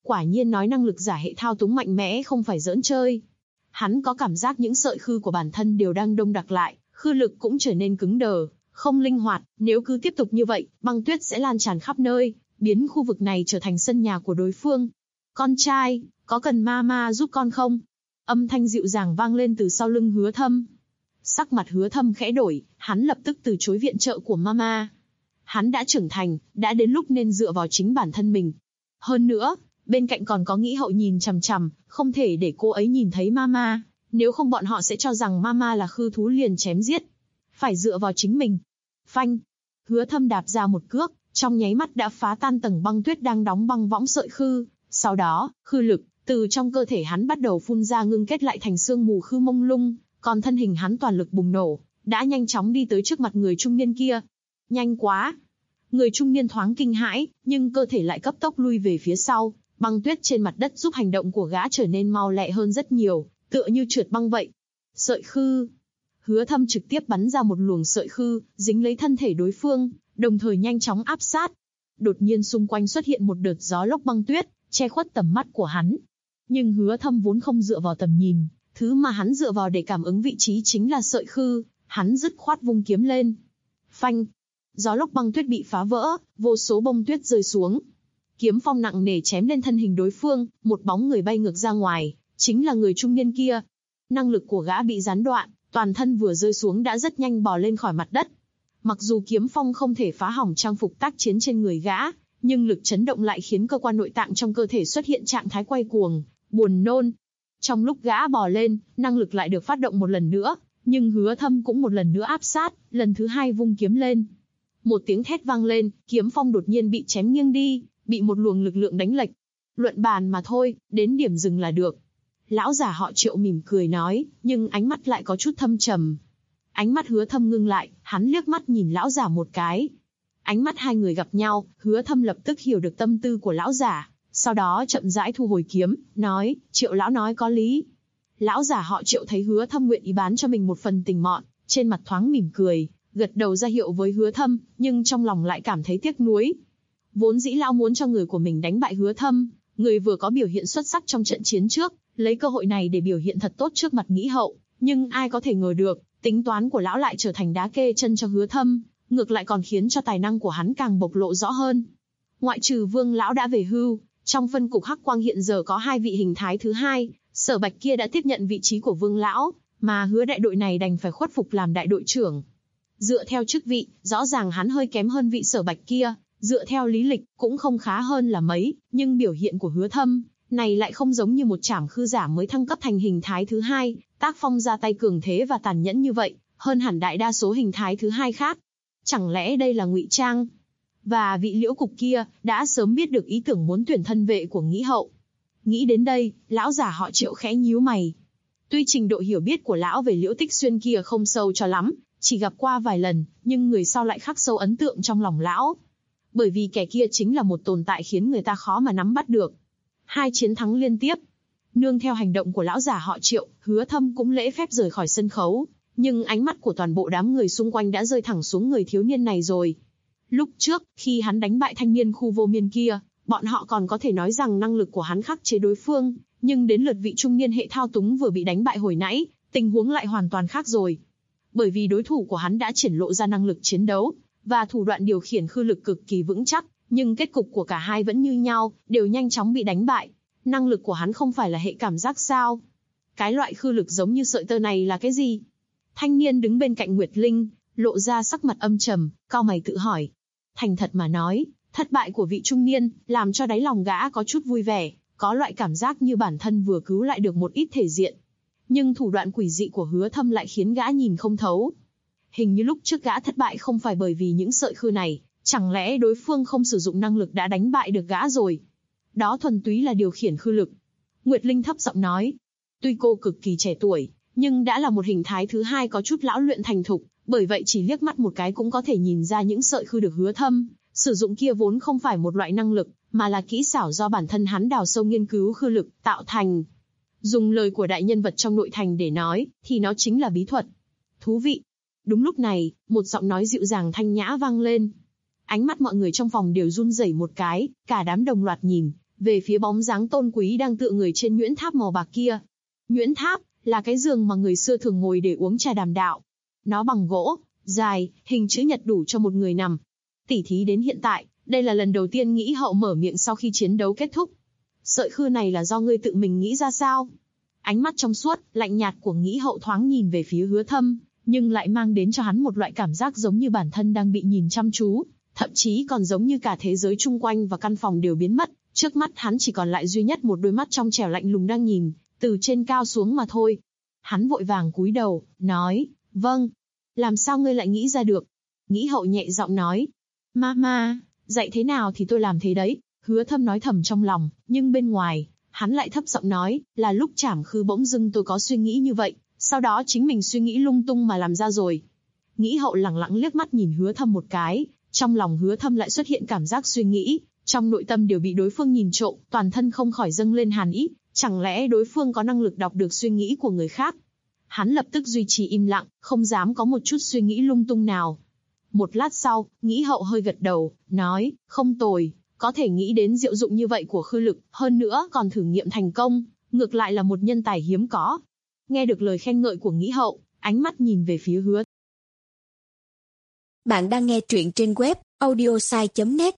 Quả nhiên nói năng lực giả hệ thao túng mạnh mẽ không phải giỡn chơi. Hắn có cảm giác những sợi khư của bản thân đều đang đông đặc lại, khư lực cũng trở nên cứng đờ, không linh hoạt. Nếu cứ tiếp tục như vậy, băng tuyết sẽ lan tràn khắp nơi, biến khu vực này trở thành sân nhà của đối phương. Con trai, có cần mama giúp con không? Âm thanh dịu dàng vang lên từ sau lưng Hứa Thâm. Sắc mặt Hứa Thâm khẽ đổi, hắn lập tức từ chối viện trợ của mama. Hắn đã trưởng thành, đã đến lúc nên dựa vào chính bản thân mình. Hơn nữa, bên cạnh còn có Nghĩ Hậu nhìn chằm chằm, không thể để cô ấy nhìn thấy mama, nếu không bọn họ sẽ cho rằng mama là khư thú liền chém giết. Phải dựa vào chính mình. Phanh! Hứa Thâm đạp ra một cước, trong nháy mắt đã phá tan tầng băng tuyết đang đóng băng võng sợi khư. Sau đó, khư lực từ trong cơ thể hắn bắt đầu phun ra ngưng kết lại thành sương mù khư mông lung, còn thân hình hắn toàn lực bùng nổ, đã nhanh chóng đi tới trước mặt người trung niên kia. Nhanh quá! Người trung niên thoáng kinh hãi, nhưng cơ thể lại cấp tốc lui về phía sau. Băng tuyết trên mặt đất giúp hành động của gã trở nên mau lẹ hơn rất nhiều, tựa như trượt băng vậy. Sợi khư! Hứa Thâm trực tiếp bắn ra một luồng sợi khư, dính lấy thân thể đối phương, đồng thời nhanh chóng áp sát. Đột nhiên xung quanh xuất hiện một đợt gió lốc băng tuyết, che khuất tầm mắt của hắn. Nhưng Hứa Thâm vốn không dựa vào tầm nhìn, thứ mà hắn dựa vào để cảm ứng vị trí chính là sợi khư, hắn dứt khoát vung kiếm lên. Phanh! Gió lốc băng tuyết bị phá vỡ, vô số bông tuyết rơi xuống. Kiếm phong nặng nề chém lên thân hình đối phương, một bóng người bay ngược ra ngoài, chính là người trung niên kia. Năng lực của gã bị gián đoạn, toàn thân vừa rơi xuống đã rất nhanh bò lên khỏi mặt đất. Mặc dù kiếm phong không thể phá hỏng trang phục tác chiến trên người gã, nhưng lực chấn động lại khiến cơ quan nội tạng trong cơ thể xuất hiện trạng thái quay cuồng, buồn nôn. Trong lúc gã bò lên, năng lực lại được phát động một lần nữa, nhưng Hứa Thâm cũng một lần nữa áp sát, lần thứ hai vung kiếm lên. Một tiếng thét vang lên, kiếm phong đột nhiên bị chém nghiêng đi, bị một luồng lực lượng đánh lệch. Luận bàn mà thôi, đến điểm dừng là được. Lão giả họ Triệu mỉm cười nói, nhưng ánh mắt lại có chút thâm trầm. Ánh mắt Hứa Thâm ngưng lại, hắn liếc mắt nhìn lão giả một cái. Ánh mắt hai người gặp nhau, Hứa Thâm lập tức hiểu được tâm tư của lão giả, sau đó chậm rãi thu hồi kiếm, nói, Triệu lão nói có lý. Lão giả họ Triệu thấy Hứa Thâm nguyện ý bán cho mình một phần tình mọn, trên mặt thoáng mỉm cười, gật đầu ra hiệu với Hứa Thâm, nhưng trong lòng lại cảm thấy tiếc nuối. Vốn dĩ lão muốn cho người của mình đánh bại Hứa Thâm, người vừa có biểu hiện xuất sắc trong trận chiến trước, lấy cơ hội này để biểu hiện thật tốt trước mặt Nghĩ Hậu, nhưng ai có thể ngờ được, tính toán của lão lại trở thành đá kê chân cho Hứa Thâm, ngược lại còn khiến cho tài năng của hắn càng bộc lộ rõ hơn. Ngoại trừ Vương lão đã về hưu, trong phân cục Hắc Quang hiện giờ có 2 vị hình thái thứ hai, Sở Bạch kia đã tiếp nhận vị trí của Vương lão, mà Hứa đại đội này đành phải khuất phục làm đại đội trưởng. Dựa theo chức vị, rõ ràng hắn hơi kém hơn vị Sở Bạch kia, dựa theo lý lịch cũng không khá hơn là mấy, nhưng biểu hiện của Hứa Thâm này lại không giống như một trảm khư giả mới thăng cấp thành hình thái thứ hai, tác phong ra tay cường thế và tàn nhẫn như vậy, hơn hẳn đại đa số hình thái thứ hai khác. Chẳng lẽ đây là ngụy trang? Và vị Liễu cục kia đã sớm biết được ý tưởng muốn tuyển thân vệ của Nghĩ Hậu. Nghĩ đến đây, lão giả họ Triệu khẽ nhíu mày. Tuy trình độ hiểu biết của lão về Liễu Tích Xuyên kia không sâu cho lắm, chỉ gặp qua vài lần, nhưng người sau lại khắc sâu ấn tượng trong lòng lão. Bởi vì kẻ kia chính là một tồn tại khiến người ta khó mà nắm bắt được. 2 chiến thắng liên tiếp. Nương theo hành động của lão giả họ Triệu, Hứa Thâm cũng lễ phép rời khỏi sân khấu, nhưng ánh mắt của toàn bộ đám người xung quanh đã rơi thẳng xuống người thiếu niên này rồi. Lúc trước, khi hắn đánh bại thanh niên khu vô miên kia, bọn họ còn có thể nói rằng năng lực của hắn khắc chế đối phương, nhưng đến lượt vị trung niên hệ thao túng vừa bị đánh bại hồi nãy, tình huống lại hoàn toàn khác rồi. Bởi vì đối thủ của hắn đã triển lộ ra năng lực chiến đấu, và thủ đoạn điều khiển khư lực cực kỳ vững chắc, nhưng kết cục của cả hai vẫn như nhau, đều nhanh chóng bị đánh bại. Năng lực của hắn không phải là hệ cảm giác sao? Cái loại khư lực giống như sợi tơ này là cái gì? Thanh niên đứng bên cạnh Nguyệt Linh, lộ ra sắc mặt âm trầm, cau mày tự hỏi. Thành thật mà nói, thất bại của vị trung niên, làm cho đáy lòng gã có chút vui vẻ, có loại cảm giác như bản thân vừa cứu lại được một ít thể diện. Nhưng thủ đoạn quỷ dị của Hứa Thâm lại khiến gã nhìn không thấu. Hình như lúc trước gã thất bại không phải bởi vì những sợi khư này, chẳng lẽ đối phương không sử dụng năng lực đã đánh bại được gã rồi? Đó thuần túy là điều khiển khư lực. Nguyệt Linh thấp giọng nói. Tuy cô cực kỳ trẻ tuổi, nhưng đã là một hình thái thứ hai có chút lão luyện thành thục, bởi vậy chỉ liếc mắt một cái cũng có thể nhìn ra những sợi khư được Hứa Thâm sử dụng kia vốn không phải một loại năng lực, mà là kỹ xảo do bản thân hắn đào sâu nghiên cứu khư lực tạo thành. Dùng lời của đại nhân vật trong nội thành để nói, thì nó chính là bí thuật. Thú vị. Đúng lúc này, một giọng nói dịu dàng thanh nhã vang lên. Ánh mắt mọi người trong phòng đều run rẩy một cái, cả đám đồng loạt nhìn, về phía bóng dáng tôn quý đang tựa người trên nhuyễn tháp màu bạc kia. Nhuyễn tháp là cái giường mà người xưa thường ngồi để uống trà đàm đạo. Nó bằng gỗ, dài, hình chữ nhật đủ cho một người nằm. Tỉ thí đến hiện tại, đây là lần đầu tiên Nghĩ Hậu mở miệng sau khi chiến đấu kết thúc. Sợi khư này là do ngươi tự mình nghĩ ra sao? Ánh mắt trong suốt, lạnh nhạt của Nghĩ Hậu thoáng nhìn về phía Hứa Thâm, nhưng lại mang đến cho hắn một loại cảm giác giống như bản thân đang bị nhìn chăm chú, thậm chí còn giống như cả thế giới chung quanh và căn phòng đều biến mất, trước mắt hắn chỉ còn lại duy nhất một đôi mắt trong trẻo lạnh lùng đang nhìn từ trên cao xuống mà thôi. Hắn vội vàng cúi đầu, nói, vâng. Làm sao ngươi lại nghĩ ra được? Nghĩ Hậu nhẹ giọng nói, Mama, dạy thế nào thì tôi làm thế đấy. Hứa Thâm nói thầm trong lòng, nhưng bên ngoài, hắn lại thấp giọng nói, là lúc trảm khư bỗng dưng tôi có suy nghĩ như vậy, sau đó chính mình suy nghĩ lung tung mà làm ra rồi. Nghĩ Hậu lẳng lặng liếc mắt nhìn Hứa Thâm một cái, trong lòng Hứa Thâm lại xuất hiện cảm giác suy nghĩ, trong nội tâm đều bị đối phương nhìn trộm, toàn thân không khỏi dâng lên hàn ý, chẳng lẽ đối phương có năng lực đọc được suy nghĩ của người khác? Hắn lập tức duy trì im lặng, không dám có một chút suy nghĩ lung tung nào. Một lát sau, Nghĩ Hậu hơi gật đầu, nói, không tồi, có thể nghĩ đến diệu dụng như vậy của khư lực, hơn nữa còn thử nghiệm thành công, ngược lại là một nhân tài hiếm có. Nghe được lời khen ngợi của Nghĩ Hậu, ánh mắt nhìn về phía Hứa. Bạn đang nghe truyện trên web audiosai.net.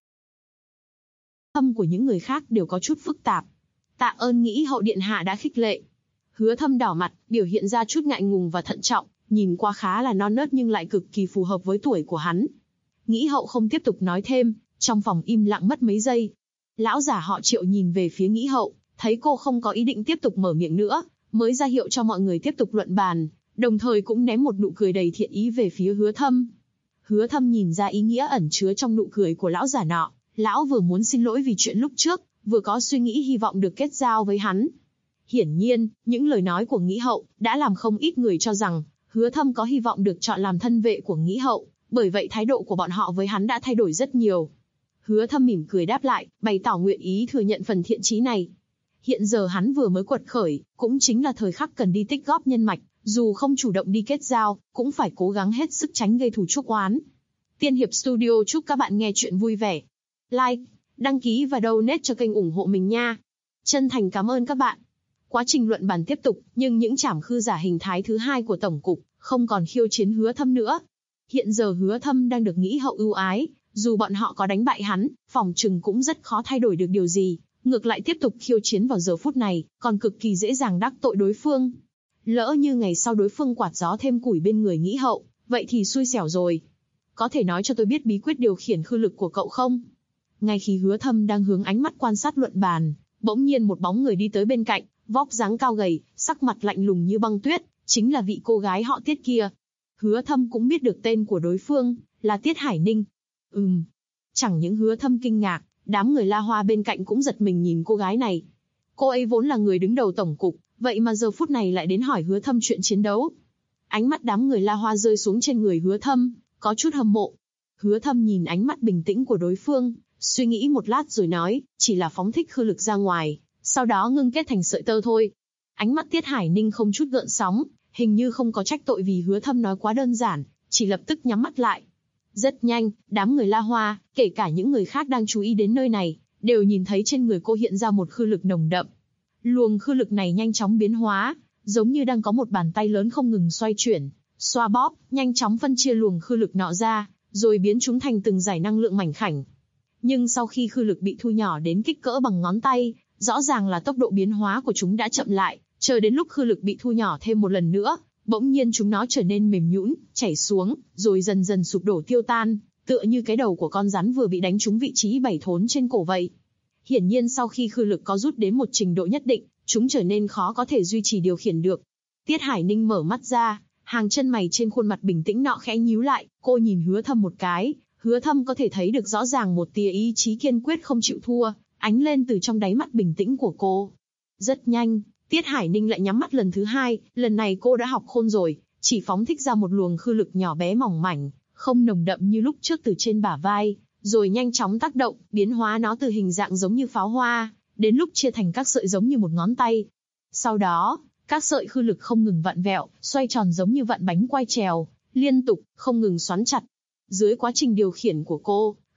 Thâm của những người khác đều có chút phức tạp. Tạ ơn Nghĩ Hậu điện hạ đã khích lệ. Hứa Thâm đỏ mặt, biểu hiện ra chút ngại ngùng và thận trọng, nhìn qua khá là non nớt nhưng lại cực kỳ phù hợp với tuổi của hắn. Nghĩ Hậu không tiếp tục nói thêm, trong phòng im lặng mất mấy giây. Lão giả họ Triệu nhìn về phía Nghĩ Hậu, thấy cô không có ý định tiếp tục mở miệng nữa, mới ra hiệu cho mọi người tiếp tục luận bàn, đồng thời cũng ném một nụ cười đầy thiện ý về phía Hứa Thâm. Hứa Thâm nhìn ra ý nghĩa ẩn chứa trong nụ cười của lão giả nọ, lão vừa muốn xin lỗi vì chuyện lúc trước, vừa có suy nghĩ hy vọng được kết giao với hắn. Hiển nhiên, những lời nói của Nghĩ Hậu đã làm không ít người cho rằng Hứa Thâm có hy vọng được chọn làm thân vệ của Nghĩ Hậu, bởi vậy thái độ của bọn họ với hắn đã thay đổi rất nhiều. Hứa Thâm mỉm cười đáp lại, bày tỏ nguyện ý thừa nhận phần thiện chí này. Hiện giờ hắn vừa mới quật khởi, cũng chính là thời khắc cần đi tích góp nhân mạch, dù không chủ động đi kết giao, cũng phải cố gắng hết sức tránh gây thù chuốc oán. Tiên Hiệp Studio chúc các bạn nghe chuyện vui vẻ. Like, đăng ký và donate cho kênh ủng hộ mình nha. Chân thành cảm ơn các bạn. Quá trình luận bàn tiếp tục, nhưng những trảm khư giả hình thái thứ hai của tổng cục không còn khiêu chiến Hứa Thâm nữa. Hiện giờ Hứa Thâm đang được Nghĩ Hậu ưu ái, dù bọn họ có đánh bại hắn, phòng trừng cũng rất khó thay đổi được điều gì, ngược lại tiếp tục khiêu chiến vào giờ phút này, còn cực kỳ dễ dàng đắc tội đối phương. Lỡ như ngày sau đối phương quạt gió thêm củi bên người Nghĩ Hậu, vậy thì xui xẻo rồi. Có thể nói cho tôi biết bí quyết điều khiển khư lực của cậu không? Ngay khi Hứa Thâm đang hướng ánh mắt quan sát luận bàn, bỗng nhiên một bóng người đi tới bên cạnh, vóc dáng cao gầy, sắc mặt lạnh lùng như băng tuyết, chính là vị cô gái họ Tiết kia. Hứa Thâm cũng biết được tên của đối phương, là Tiết Hải Ninh. Chẳng những Hứa Thâm kinh ngạc, đám người La Hoa bên cạnh cũng giật mình nhìn cô gái này. Cô ấy vốn là người đứng đầu tổng cục, vậy mà giờ phút này lại đến hỏi Hứa Thâm chuyện chiến đấu. Ánh mắt đám người La Hoa rơi xuống trên người Hứa Thâm, có chút hâm mộ. Hứa Thâm nhìn ánh mắt bình tĩnh của đối phương, suy nghĩ một lát rồi nói, chỉ là phóng thích khư lực ra ngoài, sau đó ngưng kết thành sợi tơ thôi. Ánh mắt Tiết Hải Ninh không chút gợn sóng, hình như không có trách tội vì Hứa Thâm nói quá đơn giản, chỉ lập tức nhắm mắt lại. Rất nhanh, đám người La Hoa, kể cả những người khác đang chú ý đến nơi này, đều nhìn thấy trên người cô hiện ra một khư lực nồng đậm. Luồng khư lực này nhanh chóng biến hóa, giống như đang có một bàn tay lớn không ngừng xoay chuyển, xoa bóp, nhanh chóng phân chia luồng khư lực nọ ra, rồi biến chúng thành từng dải năng lượng mảnh khảnh. Nhưng sau khi khư lực bị thu nhỏ đến kích cỡ bằng ngón tay, rõ ràng là tốc độ biến hóa của chúng đã chậm lại, chờ đến lúc khư lực bị thu nhỏ thêm một lần nữa, bỗng nhiên chúng nó trở nên mềm nhũn, chảy xuống, rồi dần dần sụp đổ tiêu tan, tựa như cái đầu của con rắn vừa bị đánh trúng vị trí 7 thốn trên cổ vậy. Hiển nhiên sau khi khư lực có rút đến một trình độ nhất định, chúng trở nên khó có thể duy trì điều khiển được. Tiết Hải Ninh mở mắt ra, hàng chân mày trên khuôn mặt bình tĩnh nọ khẽ nhíu lại, cô nhìn Hứa Thâm một cái, Hứa Thâm có thể thấy được rõ ràng một tia ý chí kiên quyết không chịu thua, ánh lên từ trong đáy mắt bình tĩnh của cô. Rất nhanh, Tiết Hải Ninh lại nhắm mắt lần thứ hai, lần này cô đã học khôn rồi, chỉ phóng thích ra một luồng khư lực nhỏ bé mỏng mảnh, không nồng đậm như lúc trước từ trên bả vai, rồi nhanh chóng tác động, biến hóa nó từ hình dạng giống như pháo hoa, đến lúc chia thành các sợi giống như một ngón tay. Sau đó, các sợi khư lực không ngừng vặn vẹo, xoay tròn giống như vặn bánh quay trèo, liên tục, không ngừng xoắn chặt. Dưới quá trình điều khiển của cô,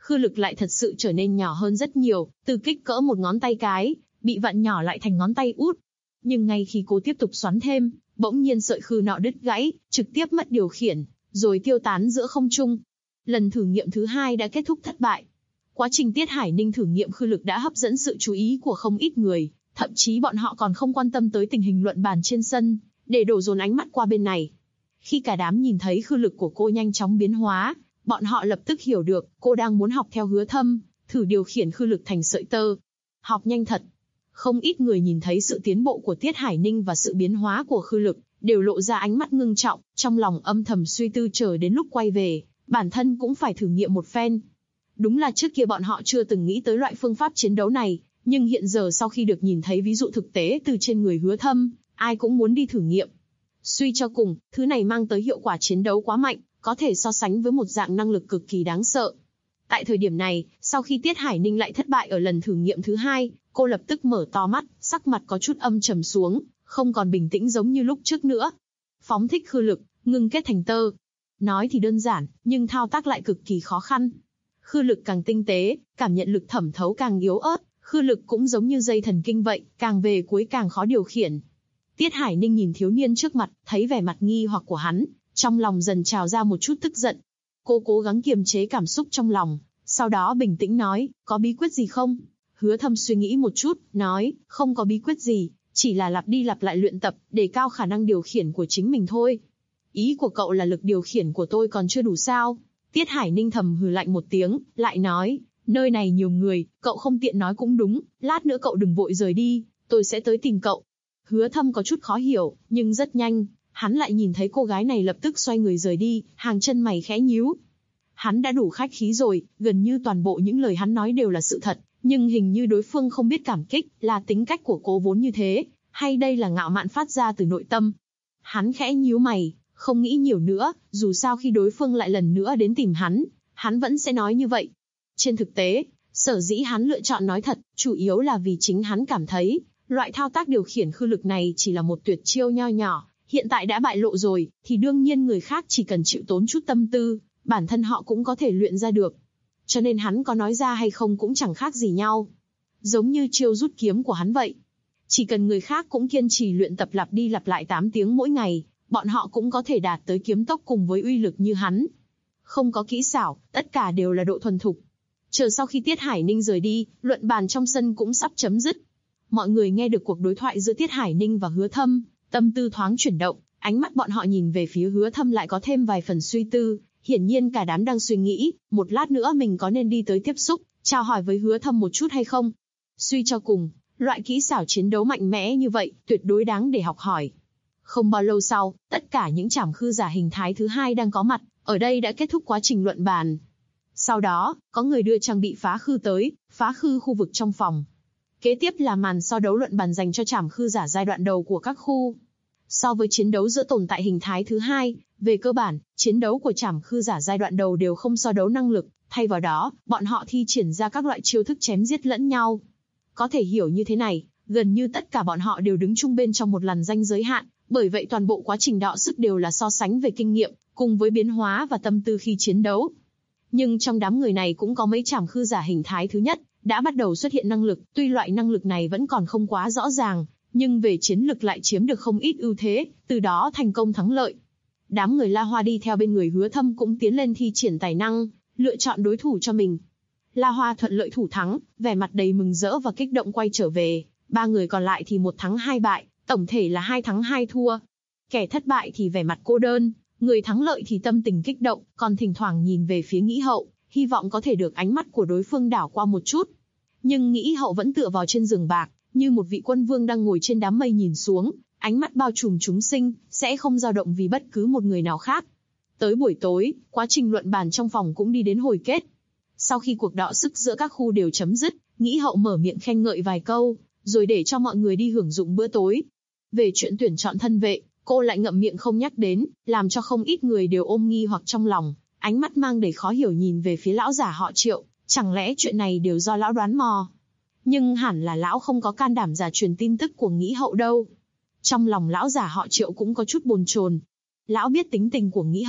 Khư Lực lại thật sự trở nên nhỏ hơn rất nhiều, từ kích cỡ một ngón tay cái, bị vặn nhỏ lại thành ngón tay út. Nhưng ngay khi cô tiếp tục xoắn thêm, bỗng nhiên sợi khư nọ đứt gãy, trực tiếp mất điều khiển, rồi tiêu tán giữa không trung. Lần thử nghiệm thứ 2 đã kết thúc thất bại. Quá trình Tiết Hải Ninh thử nghiệm khư lực đã hấp dẫn sự chú ý của không ít người, thậm chí bọn họ còn không quan tâm tới tình hình luận bàn trên sân, để đổ dồn ánh mắt qua bên này. Khi cả đám nhìn thấy khư lực của cô nhanh chóng biến hóa, bọn họ lập tức hiểu được cô đang muốn học theo Hứa Thâm, thử điều khiển khư lực thành sợi tơ. Học nhanh thật. Không ít người nhìn thấy sự tiến bộ của Tiết Hải Ninh và sự biến hóa của khư lực, đều lộ ra ánh mắt ngưng trọng, trong lòng âm thầm suy tư chờ đến lúc quay về, bản thân cũng phải thử nghiệm một phen. Đúng là trước kia bọn họ chưa từng nghĩ tới loại phương pháp chiến đấu này, nhưng hiện giờ sau khi được nhìn thấy ví dụ thực tế từ trên người Hứa Thâm, ai cũng muốn đi thử nghiệm. Suy cho cùng, thứ này mang tới hiệu quả chiến đấu quá mạnh, có thể so sánh với một dạng năng lực cực kỳ đáng sợ. Tại thời điểm này, sau khi Tiết Hải Ninh lại thất bại ở lần thử nghiệm thứ 2, cô lập tức mở to mắt, sắc mặt có chút âm trầm xuống, không còn bình tĩnh giống như lúc trước nữa. Phóng thích khư lực, ngưng kết thành tơ. Nói thì đơn giản, nhưng thao tác lại cực kỳ khó khăn. Khư lực càng tinh tế, cảm nhận lực thẩm thấu càng yếu ớt, khư lực cũng giống như dây thần kinh vậy, càng về cuối càng khó điều khiển. Tiết Hải Ninh nhìn thiếu niên trước mặt, thấy vẻ mặt nghi hoặc của hắn, trong lòng dần trào ra một chút tức giận. Cô cố gắng kiềm chế cảm xúc trong lòng, sau đó bình tĩnh nói, có bí quyết gì không? Hứa Thâm suy nghĩ một chút, nói, không có bí quyết gì, chỉ là lặp đi lặp lại luyện tập, để cao khả năng điều khiển của chính mình thôi. Ý của cậu là lực điều khiển của tôi còn chưa đủ sao? Tiết Hải Ninh thầm hừ lạnh một tiếng, lại nói, nơi này nhiều người, cậu không tiện nói cũng đúng, lát nữa cậu đừng vội rời đi, tôi sẽ tới tìm cậu. Hứa Thâm có chút khó hiểu, nhưng rất nhanh, hắn lại nhìn thấy cô gái này lập tức xoay người rời đi, hàng chân mày khẽ nhíu. Hắn đã đủ khách khí rồi, gần như toàn bộ những lời hắn nói đều là sự thật, nhưng hình như đối phương không biết cảm kích, là tính cách của cô vốn như thế, hay đây là ngạo mạn phát ra từ nội tâm. Hắn khẽ nhíu mày, không nghĩ nhiều nữa, dù sao khi đối phương lại lần nữa đến tìm hắn vẫn sẽ nói như vậy. Trên thực tế, sở dĩ hắn lựa chọn nói thật, chủ yếu là vì chính hắn cảm thấy, loại thao tác điều khiển khư lực này chỉ là một tuyệt chiêu nho nhỏ, hiện tại đã bại lộ rồi, thì đương nhiên người khác chỉ cần chịu tốn chút tâm tư, bản thân họ cũng có thể luyện ra được. Cho nên hắn có nói ra hay không cũng chẳng khác gì nhau. Giống như chiêu rút kiếm của hắn vậy. Chỉ cần người khác cũng kiên trì luyện tập lặp đi lặp lại 8 tiếng mỗi ngày, bọn họ cũng có thể đạt tới kiếm tốc cùng với uy lực như hắn. Không có kỹ xảo, tất cả đều là độ thuần thục. Chờ sau khi Tiết Hải Ninh rời đi, luận bàn trong sân cũng sắp chấm dứt. Mọi người nghe được cuộc đối thoại giữa Tiết Hải Ninh và Hứa Thâm, tâm tư thoáng chuyển động, ánh mắt bọn họ nhìn về phía Hứa Thâm lại có thêm vài phần suy tư. Hiển nhiên cả đám đang suy nghĩ, một lát nữa mình có nên đi tới tiếp xúc, chào hỏi với Hứa Thâm một chút hay không. Suy cho cùng, loại kỹ xảo chiến đấu mạnh mẽ như vậy, tuyệt đối đáng để học hỏi. Không bao lâu sau, tất cả những trảm khư giả hình thái thứ 2 đang có mặt, ở đây đã kết thúc quá trình luận bàn. Sau đó, có người đưa trang bị phá khư tới, phá khư khu vực trong phòng. Kế tiếp là màn so đấu luận bàn dành cho trảm khư giả giai đoạn đầu của các khu. So với chiến đấu giữa tồn tại hình thái thứ 2, về cơ bản, chiến đấu của trảm khư giả giai đoạn đầu đều không so đấu năng lực, thay vào đó, bọn họ thi triển ra các loại chiêu thức chém giết lẫn nhau. Có thể hiểu như thế này, gần như tất cả bọn họ đều đứng chung bên trong một làn ranh giới hạn, bởi vậy toàn bộ quá trình đọ sức đều là so sánh về kinh nghiệm, cùng với biến hóa và tâm tư khi chiến đấu. Nhưng trong đám người này cũng có mấy trảm khư giả hình thái thứ nhất, đã bắt đầu xuất hiện năng lực, tuy loại năng lực này vẫn còn không quá rõ ràng, nhưng về chiến lực lại chiếm được không ít ưu thế, từ đó thành công thắng lợi. Đám người La Hoa đi theo bên người Hứa Thâm cũng tiến lên thi triển tài năng, lựa chọn đối thủ cho mình. La Hoa thuận lợi thủ thắng, vẻ mặt đầy mừng rỡ và kích động quay trở về, 3 người còn lại thì 1 thắng 2 bại, tổng thể là 2 thắng 2 thua. Kẻ thất bại thì vẻ mặt cô đơn, người thắng lợi thì tâm tình kích động, còn thỉnh thoảng nhìn về phía Nghĩ Hậu, hy vọng có thể được ánh mắt của đối phương đảo qua một chút. Nhưng Nghĩ Hậu vẫn tựa vào trên giường bạc, như một vị quân vương đang ngồi trên đám mây nhìn xuống, ánh mắt bao trùm chúng sinh, sẽ không dao động vì bất cứ một người nào khác. Tới buổi tối, quá trình luận bàn trong phòng cũng đi đến hồi kết. Sau khi cuộc đọ sức giữa các khu đều chấm dứt, Nghĩ Hậu mở miệng khen ngợi vài câu, rồi để cho mọi người đi hưởng dụng bữa tối. Về chuyện tuyển chọn thân vệ, cô lại ngậm miệng không nhắc đến, làm cho không ít người đều ôm nghi hoặc trong lòng, ánh mắt mang đầy khó hiểu nhìn về phía lão giả họ Triệu, chẳng lẽ chuyện này đều do lão đoán mò. Nhưng hẳn là lão không có can đảm giả truyền tin tức của Nghĩ Hậu đâu. Trong lòng lão giả họ Triệu cũng có chút bồn chồn. Lão biết tính tình của Nghĩ Hậu,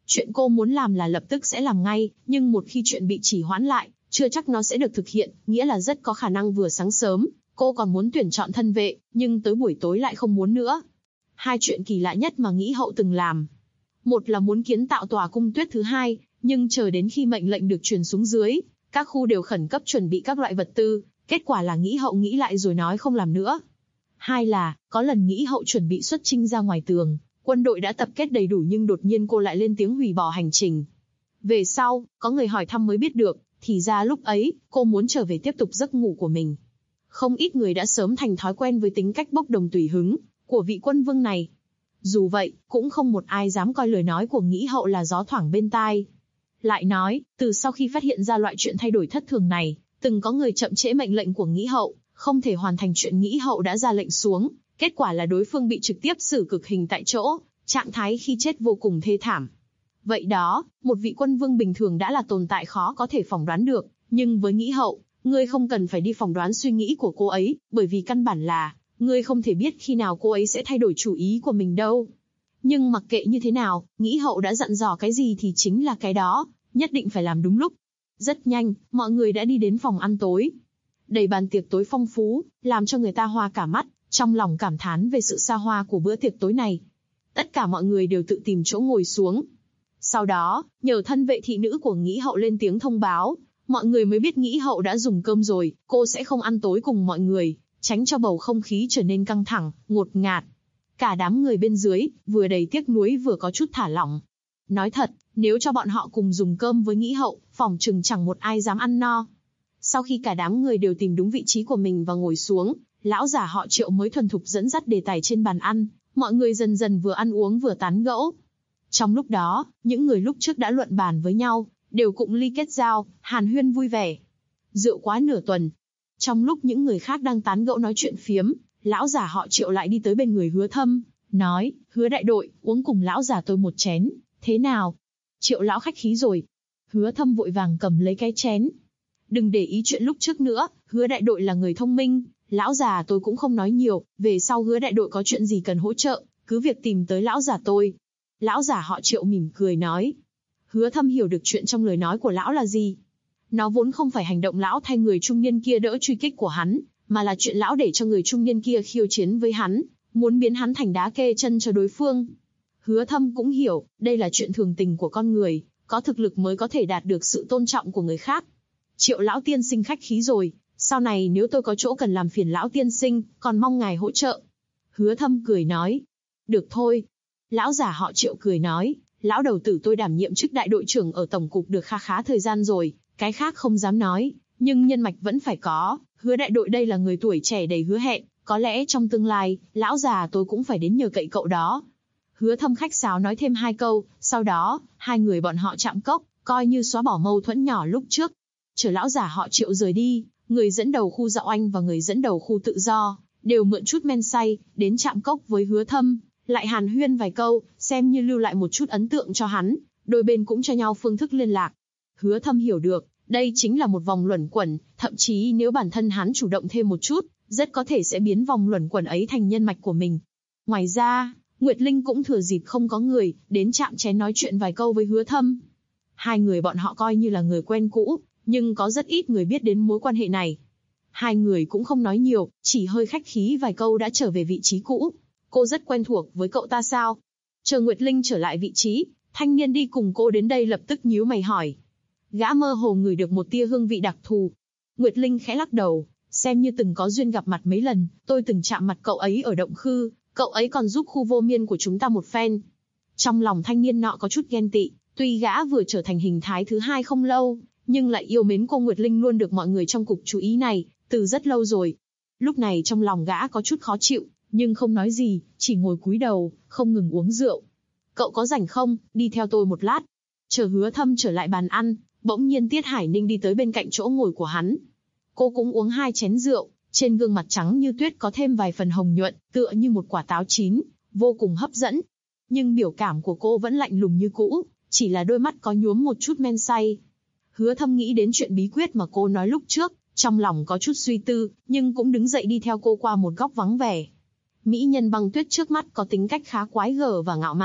Chuyện cô muốn làm là lập tức sẽ làm ngay, nhưng một khi chuyện bị trì hoãn lại, chưa chắc nó sẽ được thực hiện, nghĩa là rất có khả năng vừa sáng sớm, cô còn muốn tuyển chọn thân vệ, nhưng tới buổi tối lại không muốn nữa. Hai chuyện kỳ lạ nhất mà Nghĩ Hậu từng làm. Một là muốn kiến tạo tòa cung tuyết thứ hai, nhưng chờ đến khi mệnh lệnh được truyền xuống dưới, các khu đều khẩn cấp chuẩn bị các loại vật tư, kết quả là Nghĩ Hậu nghĩ lại rồi nói không làm nữa. Hai là, có lần Nghĩ Hậu chuẩn bị xuất chinh ra ngoài tường, quân đội đã tập kết đầy đủ nhưng đột nhiên cô lại lên tiếng hủy bỏ hành trình. Về sau, có người hỏi thăm mới biết được, thì ra lúc ấy, cô muốn trở về tiếp tục giấc ngủ của mình. Không ít người đã sớm thành thói quen với tính cách bốc đồng tùy hứng của vị quân vương này. Dù vậy, cũng không một ai dám coi lời nói của Nghĩ Hậu là gió thoảng bên tai. Lại nói, từ sau khi phát hiện ra loại chuyện thay đổi thất thường này, từng có người chậm trễ mệnh lệnh của Nghĩ Hậu, không thể hoàn thành chuyện Nghĩ Hậu đã ra lệnh xuống, kết quả là đối phương bị trực tiếp xử cực hình tại chỗ, trạng thái khi chết vô cùng thê thảm. Vậy đó, một vị quân vương bình thường đã là tồn tại khó có thể phỏng đoán được, nhưng với Nghĩ Hậu, ngươi không cần phải đi phỏng đoán suy nghĩ của cô ấy, bởi vì căn bản là, ngươi không thể biết khi nào cô ấy sẽ thay đổi chủ ý của mình đâu. Nhưng mặc kệ như thế nào, Nghĩ Hậu đã dặn dò cái gì thì chính là cái đó, nhất định phải làm đúng lúc. Rất nhanh, mọi người đã đi đến phòng ăn tối. Đầy bàn tiệc tối phong phú, làm cho người ta hoa cả mắt, trong lòng cảm thán về sự xa hoa của bữa tiệc tối này. Tất cả mọi người đều tự tìm chỗ ngồi xuống. Sau đó, nhờ thân vệ thị nữ của Nghĩ Hậu lên tiếng thông báo, mọi người mới biết Nghĩ Hậu đã dùng cơm rồi, cô sẽ không ăn tối cùng mọi người, tránh cho bầu không khí trở nên căng thẳng, ngột ngạt. Cả đám người bên dưới, vừa đầy tiếc nuối vừa có chút thả lỏng. Nói thật, nếu cho bọn họ cùng dùng cơm với Nghĩ Hậu, phỏng chừng chẳng một ai dám ăn no. Sau khi cả đám người đều tìm đúng vị trí của mình và ngồi xuống, lão già họ Triệu mới thuần thục dẫn dắt đề tài trên bàn ăn, mọi người dần dần vừa ăn uống vừa tán gẫu. Trong lúc đó, những người lúc trước đã luận bàn với nhau, đều cụng ly kết giao, hàn huyên vui vẻ. Rượu quá nửa tuần. Trong lúc những người khác đang tán gẫu nói chuyện phiếm, lão già họ Triệu lại đi tới bên người Hứa Thâm, nói, Hứa đại đội, uống cùng lão già tôi một chén, thế nào? Triệu lão khách khí rồi. Hứa Thâm vội vàng cầm lấy cái chén. Đừng để ý chuyện lúc trước nữa, Hứa đại đội là người thông minh, lão già tôi cũng không nói nhiều, về sau Hứa đại đội có chuyện gì cần hỗ trợ, cứ việc tìm tới lão già tôi. Lão già họ Triệu mỉm cười nói. Hứa Thâm hiểu được chuyện trong lời nói của lão là gì. Nó vốn không phải hành động lão thay người trung niên kia đỡ truy kích của hắn, mà là chuyện lão để cho người trung niên kia khiêu chiến với hắn, muốn biến hắn thành đá kê chân cho đối phương. Hứa Thâm cũng hiểu, đây là chuyện thường tình của con người, có thực lực mới có thể đạt được sự tôn trọng của người khác. Triệu lão tiên sinh khách khí rồi, sau này nếu tôi có chỗ cần làm phiền lão tiên sinh, còn mong ngài hỗ trợ. Hứa Thâm cười nói. Được thôi. Lão già họ Triệu cười nói, lão đầu tử tôi đảm nhiệm chức đại đội trưởng ở tổng cục được khá khá thời gian rồi, cái khác không dám nói, nhưng nhân mạch vẫn phải có. Hứa đại đội đây là người tuổi trẻ đầy hứa hẹn, có lẽ trong tương lai, lão già tôi cũng phải đến nhờ cậy cậu đó. Hứa Thâm khách sáo nói thêm hai câu, sau đó, hai người bọn họ chạm cốc, coi như xóa bỏ mâu thuẫn nhỏ lúc trước. Chờ lão già họ Triệu rời đi, người dẫn đầu khu Dạo Anh và người dẫn đầu khu Tự Do, đều mượn chút men say, đến chạm cốc với Hứa Thâm, lại hàn huyên vài câu, xem như lưu lại một chút ấn tượng cho hắn, đôi bên cũng cho nhau phương thức liên lạc. Hứa Thâm hiểu được, đây chính là một vòng luẩn quẩn, thậm chí nếu bản thân hắn chủ động thêm một chút, rất có thể sẽ biến vòng luẩn quẩn ấy thành nhân mạch của mình. Ngoài ra, Nguyệt Linh cũng thừa dịp không có người, đến chạm chén nói chuyện vài câu với Hứa Thâm. Hai người bọn họ coi như là người quen cũ, nhưng có rất ít người biết đến mối quan hệ này. Hai người cũng không nói nhiều, chỉ hơi khách khí vài câu đã trở về vị trí cũ. Cô rất quen thuộc với cậu ta sao? Chờ Nguyệt Linh trở lại vị trí, thanh niên đi cùng cô đến đây lập tức nhíu mày hỏi. Gã mơ hồ ngửi được một tia hương vị đặc thù. Nguyệt Linh khẽ lắc đầu, xem như từng có duyên gặp mặt mấy lần, tôi từng chạm mặt cậu ấy ở động khư, cậu ấy còn giúp khu vô miên của chúng ta một phen. Trong lòng thanh niên nọ có chút ghen tị, tuy gã vừa trở thành hình thái thứ hai không lâu, nhưng lại yêu mến cô Nguyệt Linh luôn được mọi người trong cục chú ý này, từ rất lâu rồi. Lúc này trong lòng gã có chút khó chịu, nhưng không nói gì, chỉ ngồi cúi đầu, không ngừng uống rượu. Cậu có rảnh không, đi theo tôi một lát. Chờ Hứa Thâm trở lại bàn ăn, bỗng nhiên Tiết Hải Ninh đi tới bên cạnh chỗ ngồi của hắn. Cô cũng uống hai chén rượu, trên gương mặt trắng như tuyết có thêm vài phần hồng nhuận, tựa như một quả táo chín, vô cùng hấp dẫn. Nhưng biểu cảm của cô vẫn lạnh lùng như cũ, chỉ là đôi mắt có nhuốm một chút men say. Hứa Thâm nghĩ đến chuyện bí quyết mà cô nói lúc trước, trong lòng có chút suy tư, nhưng cũng đứng dậy đi theo cô qua một góc vắng vẻ. Mỹ nhân băng tuyết trước mắt có tính cách khá quái gở và ngạo mạn,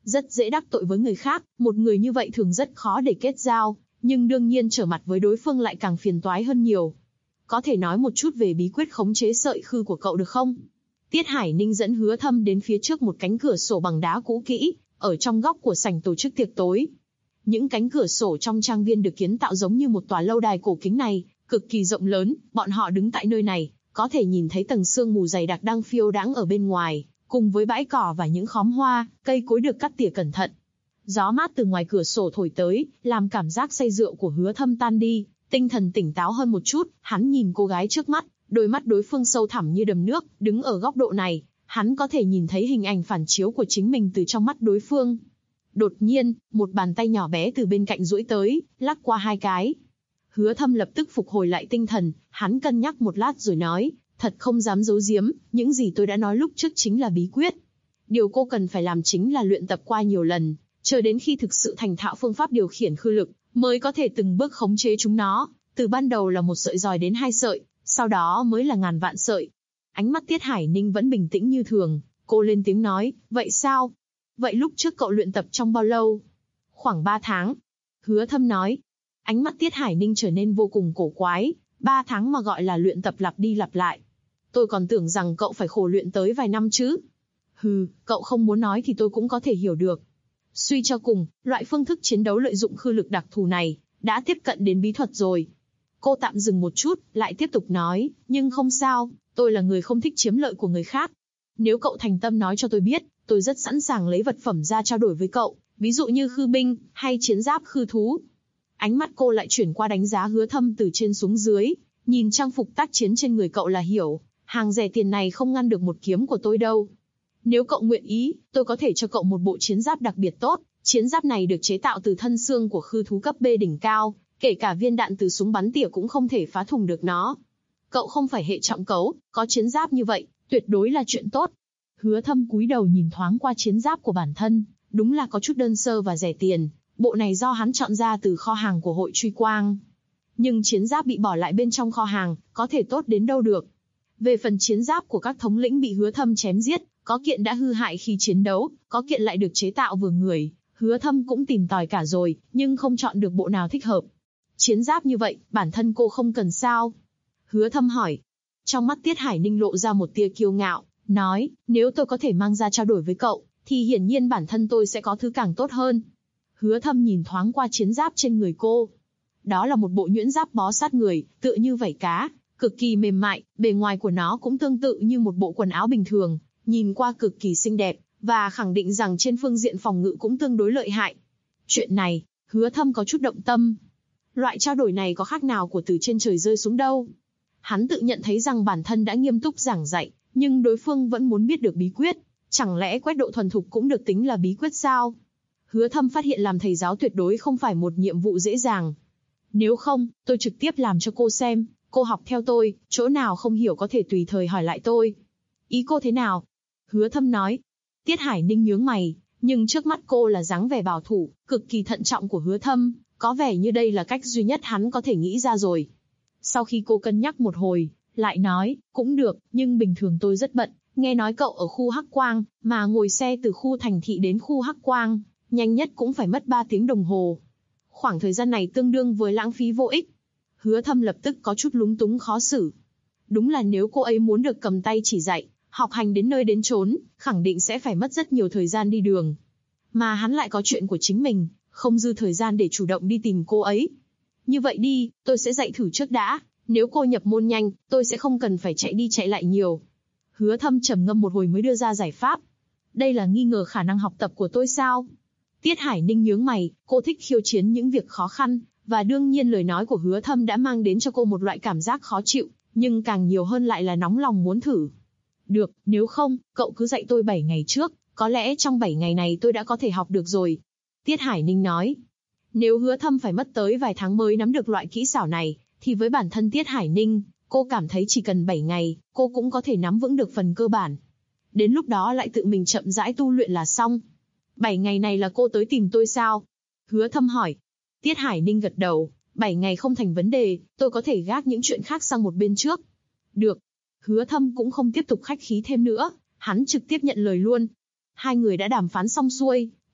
rất dễ đắc tội với người khác, một người như vậy thường rất khó để kết giao, nhưng đương nhiên trở mặt với đối phương lại càng phiền toái hơn nhiều. Có thể nói một chút về bí quyết khống chế sợi khư của cậu được không? Tiết Hải Ninh dẫn Hứa Thâm đến phía trước một cánh cửa sổ bằng đá cũ kỹ, ở trong góc của sảnh tổ chức tiệc tối. Những cánh cửa sổ trong trang viên được kiến tạo giống như một tòa lâu đài cổ kính này, cực kỳ rộng lớn, bọn họ đứng tại nơi này, có thể nhìn thấy tầng sương mù dày đặc đang phiêu đãng ở bên ngoài, cùng với bãi cỏ và những khóm hoa, cây cối được cắt tỉa cẩn thận. Gió mát từ ngoài cửa sổ thổi tới, làm cảm giác say rượu của Hứa Thâm tan đi, tinh thần tỉnh táo hơn một chút, hắn nhìn cô gái trước mắt, đôi mắt đối phương sâu thẳm như đầm nước, đứng ở góc độ này, hắn có thể nhìn thấy hình ảnh phản chiếu của chính mình từ trong mắt đối phương. Đột nhiên, một bàn tay nhỏ bé từ bên cạnh duỗi tới, lắc qua hai cái. Hứa Thâm lập tức phục hồi lại tinh thần, hắn cân nhắc một lát rồi nói, thật không dám giấu giếm, những gì tôi đã nói lúc trước chính là bí quyết. Điều cô cần phải làm chính là luyện tập qua nhiều lần, chờ đến khi thực sự thành thạo phương pháp điều khiển khư lực, mới có thể từng bước khống chế chúng nó, từ ban đầu là một sợi dòi đến 2 sợi, sau đó mới là ngàn vạn sợi. Ánh mắt Tiết Hải Ninh vẫn bình tĩnh như thường, cô lên tiếng nói, vậy sao? Vậy lúc trước cậu luyện tập trong bao lâu? Khoảng 3 tháng. Hứa Thâm nói. Ánh mắt Tiết Hải Ninh trở nên vô cùng cổ quái, 3 tháng mà gọi là luyện tập lặp đi lặp lại. Tôi còn tưởng rằng cậu phải khổ luyện tới vài năm chứ. Hừ, cậu không muốn nói thì tôi cũng có thể hiểu được. Suy cho cùng, loại phương thức chiến đấu lợi dụng khư lực đặc thù này, đã tiếp cận đến bí thuật rồi. Cô tạm dừng một chút, lại tiếp tục nói, nhưng không sao, tôi là người không thích chiếm lợi của người khác. Nếu cậu thành tâm nói cho tôi biết, tôi rất sẵn sàng lấy vật phẩm ra trao đổi với cậu, ví dụ như khư binh, hay chiến giáp khư thú. Ánh mắt cô lại chuyển qua đánh giá Hứa Thâm từ trên xuống dưới, nhìn trang phục tác chiến trên người cậu là hiểu, hàng rẻ tiền này không ngăn được một kiếm của tôi đâu. Nếu cậu nguyện ý, tôi có thể cho cậu một bộ chiến giáp đặc biệt tốt, chiến giáp này được chế tạo từ thân xương của khư thú cấp B đỉnh cao, kể cả viên đạn từ súng bắn tỉa cũng không thể phá thủng được nó. Cậu không phải hệ trọng cấu, có chiến giáp như vậy, tuyệt đối là chuyện tốt. Hứa Thâm cúi đầu nhìn thoáng qua chiến giáp của bản thân, đúng là có chút đơn sơ và rẻ tiền, bộ này do hắn chọn ra từ kho hàng của hội Truy Quang. Nhưng chiến giáp bị bỏ lại bên trong kho hàng, có thể tốt đến đâu được. Về phần chiến giáp của các thống lĩnh bị Hứa Thâm chém giết, có kiện đã hư hại khi chiến đấu, có kiện lại được chế tạo vừa người, Hứa Thâm cũng tìm tòi cả rồi, nhưng không chọn được bộ nào thích hợp. Chiến giáp như vậy, bản thân cô không cần sao? Hứa Thâm hỏi. Trong mắt Tiết Hải Ninh lộ ra một tia kiêu ngạo, nói, nếu tôi có thể mang ra trao đổi với cậu, thì hiển nhiên bản thân tôi sẽ có thứ càng tốt hơn. Hứa Thâm nhìn thoáng qua chiến giáp trên người cô. Đó là một bộ nhuyễn giáp bó sát người, tựa như vảy cá, cực kỳ mềm mại, bề ngoài của nó cũng tương tự như một bộ quần áo bình thường, nhìn qua cực kỳ xinh đẹp, và khẳng định rằng trên phương diện phòng ngự cũng tương đối lợi hại. Chuyện này, Hứa Thâm có chút động tâm. Loại trao đổi này có khác nào của từ trên trời rơi xuống đâu. Hắn tự nhận thấy rằng bản thân đã nghiêm túc giảng dạy, nhưng đối phương vẫn muốn biết được bí quyết. Chẳng lẽ quét độ thuần thục cũng được tính là bí quyết sao? Hứa Thâm phát hiện làm thầy giáo tuyệt đối không phải một nhiệm vụ dễ dàng. Nếu không, tôi trực tiếp làm cho cô xem, cô học theo tôi, chỗ nào không hiểu có thể tùy thời hỏi lại tôi. Ý cô thế nào? Hứa Thâm nói. Tiết Hải Ninh nhướng mày, nhưng trước mắt cô là dáng vẻ bảo thủ, cực kỳ thận trọng của Hứa Thâm, có vẻ như đây là cách duy nhất hắn có thể nghĩ ra rồi. Sau khi cô cân nhắc một hồi, lại nói, cũng được, nhưng bình thường tôi rất bận, nghe nói cậu ở khu Hắc Quang, mà ngồi xe từ khu thành thị đến khu Hắc Quang, nhanh nhất cũng phải mất 3 tiếng đồng hồ. Khoảng thời gian này tương đương với lãng phí vô ích. Hứa Thâm lập tức có chút lúng túng khó xử. Đúng là nếu cô ấy muốn được cầm tay chỉ dạy, học hành đến nơi đến chốn, khẳng định sẽ phải mất rất nhiều thời gian đi đường. Mà hắn lại có chuyện của chính mình, không dư thời gian để chủ động đi tìm cô ấy. Như vậy đi, tôi sẽ dạy thử trước đã, nếu cô nhập môn nhanh, tôi sẽ không cần phải chạy đi chạy lại nhiều. Hứa Thâm trầm ngâm một hồi mới đưa ra giải pháp. Đây là nghi ngờ khả năng học tập của tôi sao? Tiết Hải Ninh nhướng mày, cô thích khiêu chiến những việc khó khăn, và đương nhiên lời nói của Hứa Thâm đã mang đến cho cô một loại cảm giác khó chịu, nhưng càng nhiều hơn lại là nóng lòng muốn thử. Được, nếu không, cậu cứ dạy tôi 7 ngày trước, có lẽ trong 7 ngày này tôi đã có thể học được rồi. Tiết Hải Ninh nói. Nếu Hứa Thâm phải mất tới vài tháng mới nắm được loại kỹ xảo này, thì với bản thân Tiết Hải Ninh, cô cảm thấy chỉ cần 7 ngày, cô cũng có thể nắm vững được phần cơ bản. Đến lúc đó lại tự mình chậm rãi tu luyện là xong. 7 ngày này là cô tới tìm tôi sao? Hứa Thâm hỏi. Tiết Hải Ninh gật đầu, 7 ngày không thành vấn đề, tôi có thể gác những chuyện khác sang một bên trước. Được. Hứa Thâm cũng không tiếp tục khách khí thêm nữa, hắn trực tiếp nhận lời luôn. Hai người đã đàm phán xong xuôi,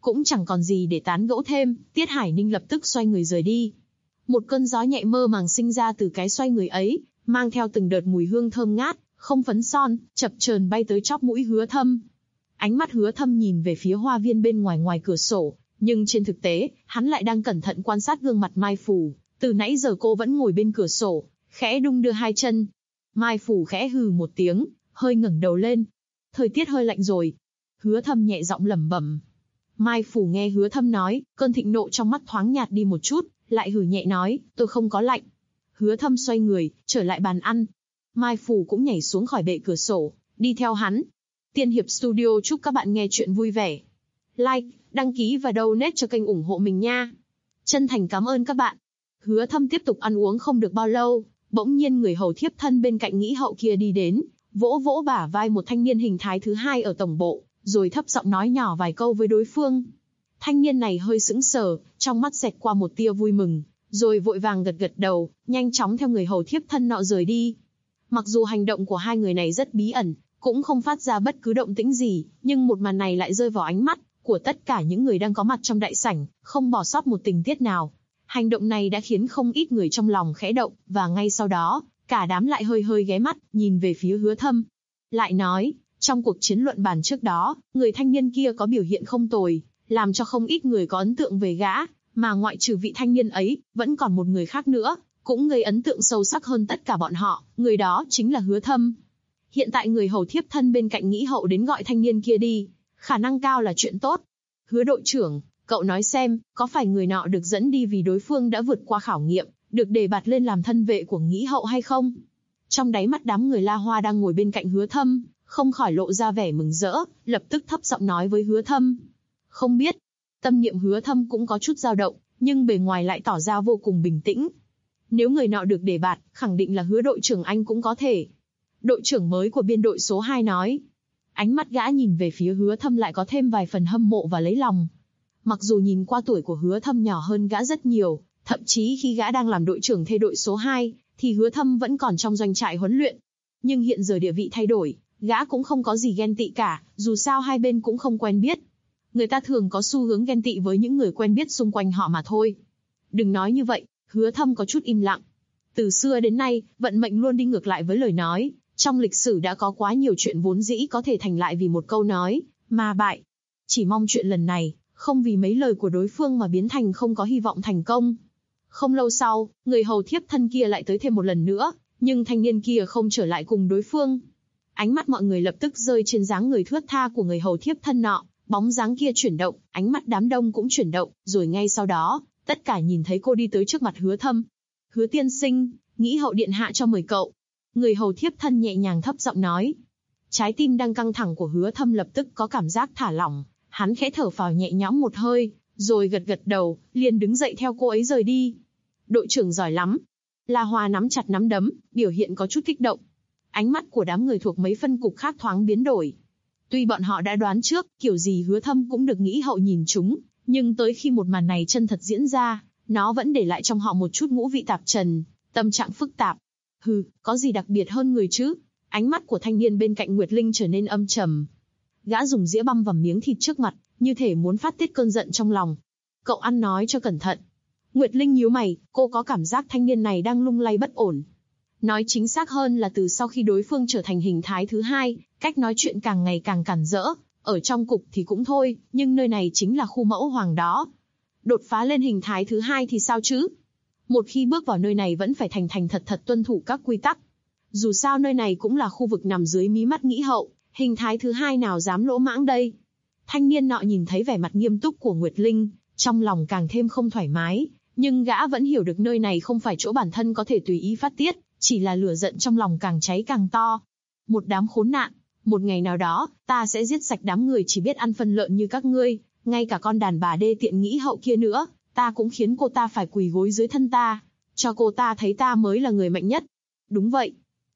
cũng chẳng còn gì để tán gẫu thêm, Tiết Hải Ninh lập tức xoay người rời đi. Một cơn gió nhẹ mơ màng sinh ra từ cái xoay người ấy, mang theo từng đợt mùi hương thơm ngát, không phấn son, chập chờn bay tới chóp mũi Hứa Thâm. Ánh mắt Hứa Thâm nhìn về phía hoa viên bên ngoài cửa sổ, nhưng trên thực tế, hắn lại đang cẩn thận quan sát gương mặt Mai Phủ. Từ nãy giờ cô vẫn ngồi bên cửa sổ, khẽ đung đưa hai chân. Mai Phủ khẽ hừ một tiếng, hơi ngẩng đầu lên. Thời tiết hơi lạnh rồi. Hứa Thâm nhẹ giọng lẩm bẩm. Mai Phủ nghe Hứa Thâm nói, cơn thịnh nộ trong mắt thoáng nhạt đi một chút, lại hừ nhẹ nói, tôi không có lạnh. Hứa Thâm xoay người, trở lại bàn ăn. Mai Phủ cũng nhảy xuống khỏi bệ cửa sổ, đi theo hắn. Tiên Hiệp Studio chúc các bạn nghe chuyện vui vẻ. Like, đăng ký và donate cho kênh ủng hộ mình nha. Chân thành cảm ơn các bạn. Hứa Thâm tiếp tục ăn uống không được bao lâu, bỗng nhiên người hầu thiếp thân bên cạnh Nghĩ Hậu kia đi đến, vỗ vỗ bả vai một thanh niên hình thái thứ hai ở tổng bộ, rồi thấp giọng nói nhỏ vài câu với đối phương. Thanh niên này hơi sững sờ, trong mắt xẹt qua một tia vui mừng, rồi vội vàng gật gật đầu, nhanh chóng theo người hầu thiếp thân nọ rời đi. Mặc dù hành động của hai người này rất bí ẩn, cũng không phát ra bất cứ động tĩnh gì, nhưng một màn này lại rơi vào ánh mắt của tất cả những người đang có mặt trong đại sảnh, không bỏ sót một tình tiết nào. Hành động này đã khiến không ít người trong lòng khẽ động, và ngay sau đó, cả đám lại hơi hơi ghé mắt, nhìn về phía Hứa Thâm. Lại nói, trong cuộc chiến luận bàn trước đó, người thanh niên kia có biểu hiện không tồi, làm cho không ít người có ấn tượng về gã, mà ngoại trừ vị thanh niên ấy, vẫn còn một người khác nữa, cũng gây ấn tượng sâu sắc hơn tất cả bọn họ, người đó chính là Hứa Thâm. Hiện tại người hầu thiếp thân bên cạnh Nghĩ Hậu đến gọi thanh niên kia đi, khả năng cao là chuyện tốt. Hứa đội trưởng, cậu nói xem, có phải người nọ được dẫn đi vì đối phương đã vượt qua khảo nghiệm, được đề bạt lên làm thân vệ của Nghĩ Hậu hay không? Trong đáy mắt đám người La Hoa đang ngồi bên cạnh Hứa Thâm, không khỏi lộ ra vẻ mừng rỡ, lập tức thấp giọng nói với Hứa Thâm. Không biết. Tâm niệm Hứa Thâm cũng có chút dao động, nhưng bề ngoài lại tỏ ra vô cùng bình tĩnh. Nếu người nọ được đề bạt, khẳng định là Hứa đội trưởng anh cũng có thể. Đội trưởng mới của biên đội số 2 nói. Ánh mắt gã nhìn về phía Hứa Thâm lại có thêm vài phần hâm mộ và lấy lòng. Mặc dù nhìn qua tuổi của Hứa Thâm nhỏ hơn gã rất nhiều, thậm chí khi gã đang làm đội trưởng thê đội số 2, thì Hứa Thâm vẫn còn trong doanh trại huấn luyện. Nhưng hiện giờ địa vị thay đổi, gã cũng không có gì ghen tị cả, dù sao hai bên cũng không quen biết. Người ta thường có xu hướng ghen tị với những người quen biết xung quanh họ mà thôi. Đừng nói như vậy, Hứa Thâm có chút im lặng. Từ xưa đến nay, vận mệnh luôn đi ngược lại với lời nói. Trong lịch sử đã có quá nhiều chuyện vốn dĩ có thể thành lại vì một câu nói, mà bại. Chỉ mong chuyện lần này, không vì mấy lời của đối phương mà biến thành không có hy vọng thành công. Không lâu sau, người hầu thiếp thân kia lại tới thêm một lần nữa, nhưng thanh niên kia không trở lại cùng đối phương. Ánh mắt mọi người lập tức rơi trên dáng người thướt tha của người hầu thiếp thân nọ, bóng dáng kia chuyển động, ánh mắt đám đông cũng chuyển động, rồi ngay sau đó, tất cả nhìn thấy cô đi tới trước mặt Hứa Thâm. Hứa tiên sinh, Nghĩ Hậu điện hạ cho mời cậu. Người hầu thiếp thân nhẹ nhàng thấp giọng nói. Trái tim đang căng thẳng của Hứa Thâm lập tức có cảm giác thả lỏng, hắn khẽ thở phào nhẹ nhõm một hơi, rồi gật gật đầu, liền đứng dậy theo cô ấy rời đi. Đội trưởng giỏi lắm. La Hoa nắm chặt nắm đấm, biểu hiện có chút kích động. Ánh mắt của đám người thuộc mấy phân cục khác thoáng biến đổi. Tuy bọn họ đã đoán trước, kiểu gì Hứa Thâm cũng được Nghĩ Hậu nhìn trúng, nhưng tới khi một màn này chân thật diễn ra, nó vẫn để lại trong họ một chút ngũ vị tạp trần, tâm trạng phức tạp. Hừ, có gì đặc biệt hơn người chứ? Ánh mắt của thanh niên bên cạnh Nguyệt Linh trở nên âm trầm. Gã dùng dĩa băm vào miếng thịt trước mặt, như thể muốn phát tiết cơn giận trong lòng. Cậu ăn nói cho cẩn thận. Nguyệt Linh nhíu mày, cô có cảm giác thanh niên này đang lung lay bất ổn. Nói chính xác hơn là từ sau khi đối phương trở thành hình thái thứ hai, cách nói chuyện càng ngày càng cản rỡ. Ở trong cục thì cũng thôi, nhưng nơi này chính là khu mẫu hoàng đó. Đột phá lên hình thái thứ hai thì sao chứ? Một khi bước vào nơi này vẫn phải thành thật thật tuân thủ các quy tắc. Dù sao nơi này cũng là khu vực nằm dưới mí mắt Nghĩ Hậu, hình thái thứ hai nào dám lỗ mãng đây. Thanh niên nọ nhìn thấy vẻ mặt nghiêm túc của Nguyệt Linh, trong lòng càng thêm không thoải mái, nhưng gã vẫn hiểu được nơi này không phải chỗ bản thân có thể tùy ý phát tiết, chỉ là lửa giận trong lòng càng cháy càng to. Một đám khốn nạn, một ngày nào đó, ta sẽ giết sạch đám người chỉ biết ăn phân lợn như các ngươi, ngay cả con đàn bà đê tiện Nghĩ Hậu kia nữa, ta cũng khiến cô ta phải quỳ gối dưới thân ta, cho cô ta thấy ta mới là người mạnh nhất. Đúng vậy.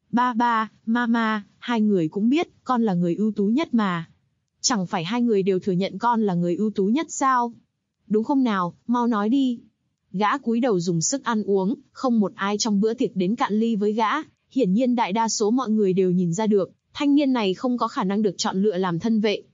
Ba, mama, hai người cũng biết, con là người ưu tú nhất mà. Chẳng phải hai người đều thừa nhận con là người ưu tú nhất sao? Đúng không nào, mau nói đi. Gã cúi đầu dùng sức ăn uống, không một ai trong bữa tiệc đến cạn ly với gã, hiển nhiên đại đa số mọi người đều nhìn ra được, thanh niên này không có khả năng được chọn lựa làm thân vệ.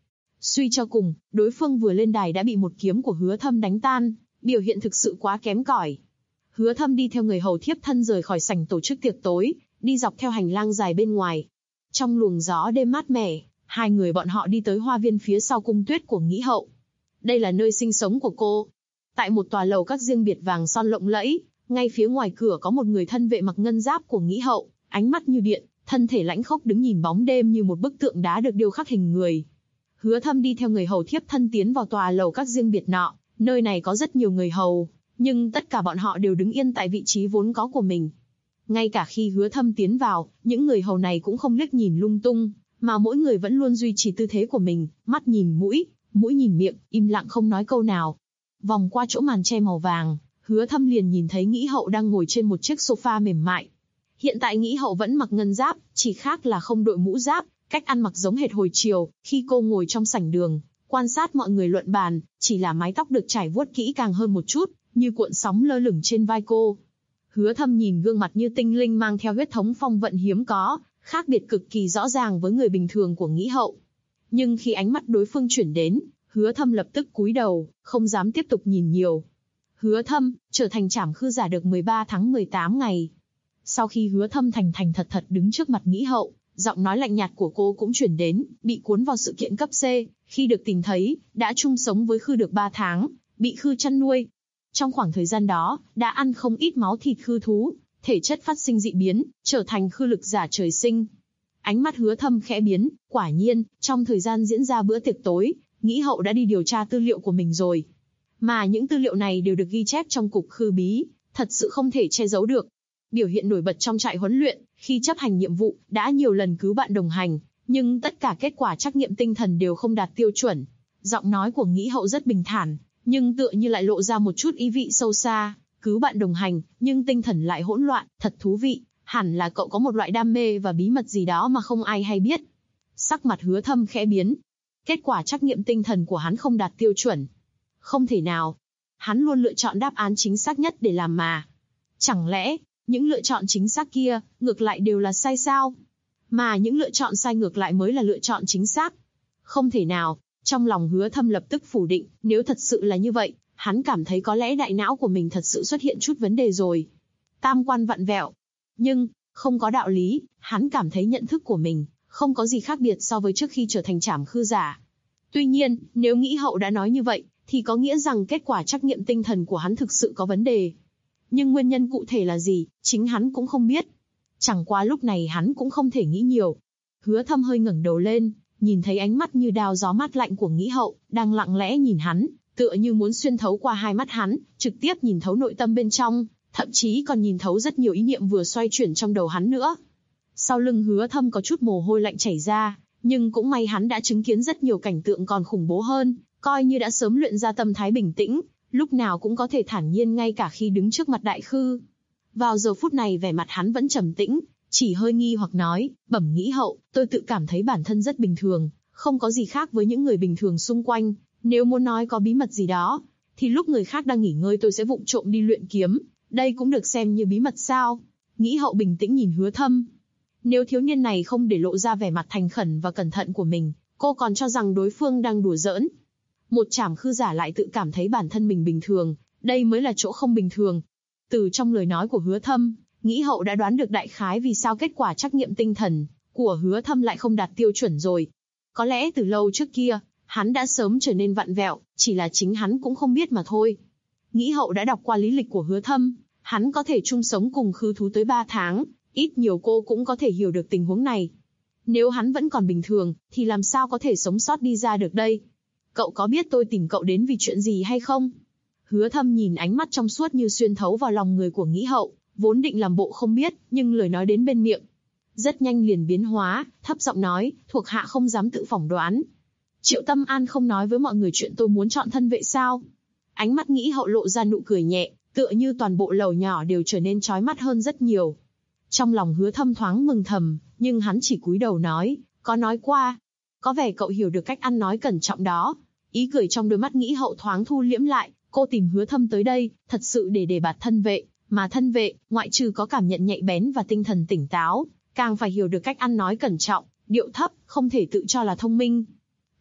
Suy cho cùng, đối phương vừa lên đài đã bị một kiếm của Hứa Thâm đánh tan, biểu hiện thực sự quá kém cỏi. Hứa Thâm đi theo người hầu thiếp thân rời khỏi sảnh tổ chức tiệc tối, đi dọc theo hành lang dài bên ngoài. Trong luồng gió đêm mát mẻ, hai người bọn họ đi tới hoa viên phía sau cung tuyết của Nghĩ Hậu. Đây là nơi sinh sống của cô. Tại một tòa lầu các riêng biệt vàng son lộng lẫy, ngay phía ngoài cửa có một người thân vệ mặc ngân giáp của Nghĩ Hậu, ánh mắt như điện, thân thể lãnh khốc đứng nhìn bóng đêm như một bức tượng đá được điêu khắc hình người. Hứa Thâm đi theo người hầu thiếp thân tiến vào tòa lầu các riêng biệt nọ, nơi này có rất nhiều người hầu, nhưng tất cả bọn họ đều đứng yên tại vị trí vốn có của mình. Ngay cả khi Hứa Thâm tiến vào, những người hầu này cũng không liếc nhìn lung tung, mà mỗi người vẫn luôn duy trì tư thế của mình, mắt nhìn mũi, mũi nhìn miệng, im lặng không nói câu nào. Vòng qua chỗ màn che màu vàng, Hứa Thâm liền nhìn thấy Nghĩ Hậu đang ngồi trên một chiếc sofa mềm mại. Hiện tại Nghĩ Hậu vẫn mặc ngân giáp, chỉ khác là không đội mũ giáp, cách ăn mặc giống hệt hồi chiều, khi cô ngồi trong sảnh đường, quan sát mọi người luận bàn, chỉ là mái tóc được trải vuốt kỹ càng hơn một chút, như cuộn sóng lơ lửng trên vai cô. Hứa Thâm nhìn gương mặt như tinh linh mang theo huyết thống phong vận hiếm có, khác biệt cực kỳ rõ ràng với người bình thường của Nghĩ Hậu. Nhưng khi ánh mắt đối phương chuyển đến, Hứa Thâm lập tức cúi đầu, không dám tiếp tục nhìn nhiều. Hứa Thâm trở thành Trảm Khư giả được 13 tháng 18 ngày. Sau khi Hứa Thâm thành thật thật đứng trước mặt Nghĩ Hậu, giọng nói lạnh nhạt của cô cũng chuyển đến, bị cuốn vào sự kiện cấp C, khi được tìm thấy, đã chung sống với Khư được 3 tháng, bị Khư chăn nuôi. Trong khoảng thời gian đó, đã ăn không ít máu thịt Khư thú, thể chất phát sinh dị biến, trở thành Khư lực giả trời sinh. Ánh mắt Hứa Thâm khẽ biến, quả nhiên, trong thời gian diễn ra bữa tiệc tối, Nghĩ Hậu đã đi điều tra tư liệu của mình rồi. Mà những tư liệu này đều được ghi chép trong cục Khư bí, thật sự không thể che giấu được. Biểu hiện nổi bật trong trại huấn luyện, khi chấp hành nhiệm vụ, đã nhiều lần cứu bạn đồng hành, nhưng tất cả kết quả trắc nghiệm tinh thần đều không đạt tiêu chuẩn. Giọng nói của Nghĩ Hậu rất bình thản, nhưng tựa như lại lộ ra một chút ý vị sâu xa, cứu bạn đồng hành, nhưng tinh thần lại hỗn loạn, thật thú vị, hẳn là cậu có một loại đam mê và bí mật gì đó mà không ai hay biết. Sắc mặt Hứa Thâm khẽ biến. Kết quả trắc nghiệm tinh thần của hắn không đạt tiêu chuẩn. Không thể nào. Hắn luôn lựa chọn đáp án chính xác nhất để làm mà. Chẳng lẽ, những lựa chọn chính xác kia, ngược lại đều là sai sao? Mà những lựa chọn sai ngược lại mới là lựa chọn chính xác. Không thể nào. Trong lòng Hứa Thâm lập tức phủ định, nếu thật sự là như vậy, hắn cảm thấy có lẽ đại não của mình thật sự xuất hiện chút vấn đề rồi. Tam quan vặn vẹo. Nhưng, không có đạo lý, hắn cảm thấy nhận thức của mình không có gì khác biệt so với trước khi trở thành Trảm Khư giả. Tuy nhiên, nếu Nghĩ Hậu đã nói như vậy, thì có nghĩa rằng kết quả trắc nghiệm tinh thần của hắn thực sự có vấn đề. Nhưng nguyên nhân cụ thể là gì, chính hắn cũng không biết. Chẳng qua lúc này hắn cũng không thể nghĩ nhiều. Hứa Thâm hơi ngẩng đầu lên, nhìn thấy ánh mắt như đao gió mát lạnh của Nghĩ Hậu, đang lặng lẽ nhìn hắn, tựa như muốn xuyên thấu qua hai mắt hắn, trực tiếp nhìn thấu nội tâm bên trong, thậm chí còn nhìn thấu rất nhiều ý niệm vừa xoay chuyển trong đầu hắn nữa. Sau lưng Hứa Thâm có chút mồ hôi lạnh chảy ra, nhưng cũng may hắn đã chứng kiến rất nhiều cảnh tượng còn khủng bố hơn, coi như đã sớm luyện ra tâm thái bình tĩnh, lúc nào cũng có thể thản nhiên ngay cả khi đứng trước mặt đại khư. Vào giờ phút này vẻ mặt hắn vẫn trầm tĩnh, chỉ hơi nghi hoặc nói, bẩm Nghĩ Hậu, tôi tự cảm thấy bản thân rất bình thường, không có gì khác với những người bình thường xung quanh, nếu muốn nói có bí mật gì đó, thì lúc người khác đang nghỉ ngơi tôi sẽ vụng trộm đi luyện kiếm, đây cũng được xem như bí mật sao? Nghĩ Hậu bình tĩnh nhìn Hứa Thâm. Nếu thiếu niên này không để lộ ra vẻ mặt thành khẩn và cẩn thận của mình, cô còn cho rằng đối phương đang đùa giỡn. Một Trảm Khư giả lại tự cảm thấy bản thân mình bình thường, đây mới là chỗ không bình thường. Từ trong lời nói của Hứa Thâm, Nghĩ Hậu đã đoán được đại khái vì sao kết quả trắc nghiệm tinh thần của Hứa Thâm lại không đạt tiêu chuẩn rồi. Có lẽ từ lâu trước kia, hắn đã sớm trở nên vặn vẹo, chỉ là chính hắn cũng không biết mà thôi. Nghĩ Hậu đã đọc qua lý lịch của Hứa Thâm, hắn có thể chung sống cùng Khư thú tới 3 tháng, ít nhiều cô cũng có thể hiểu được tình huống này. Nếu hắn vẫn còn bình thường, thì làm sao có thể sống sót đi ra được đây? Cậu có biết tôi tìm cậu đến vì chuyện gì hay không? Hứa Thâm nhìn ánh mắt trong suốt như xuyên thấu vào lòng người của Nghĩ Hậu, vốn định làm bộ không biết, nhưng lời nói đến bên miệng rất nhanh liền biến hóa, thấp giọng nói, thuộc hạ không dám tự phỏng đoán. Triệu Tâm An không nói với mọi người chuyện tôi muốn chọn thân vệ sao? Ánh mắt Nghĩ Hậu lộ ra nụ cười nhẹ, tựa như toàn bộ lầu nhỏ đều trở nên chói mắt hơn rất nhiều. Trong lòng Hứa Thâm thoáng mừng thầm, nhưng hắn chỉ cúi đầu nói, có nói qua. Có vẻ cậu hiểu được cách ăn nói cẩn trọng đó. Ý cười trong đôi mắt Nghĩ Hậu thoáng thu liễm lại, cô tìm Hứa Thâm tới đây, thật sự để đề bạt thân vệ, mà thân vệ, ngoại trừ có cảm nhận nhạy bén và tinh thần tỉnh táo, càng phải hiểu được cách ăn nói cẩn trọng, điệu thấp, không thể tự cho là thông minh.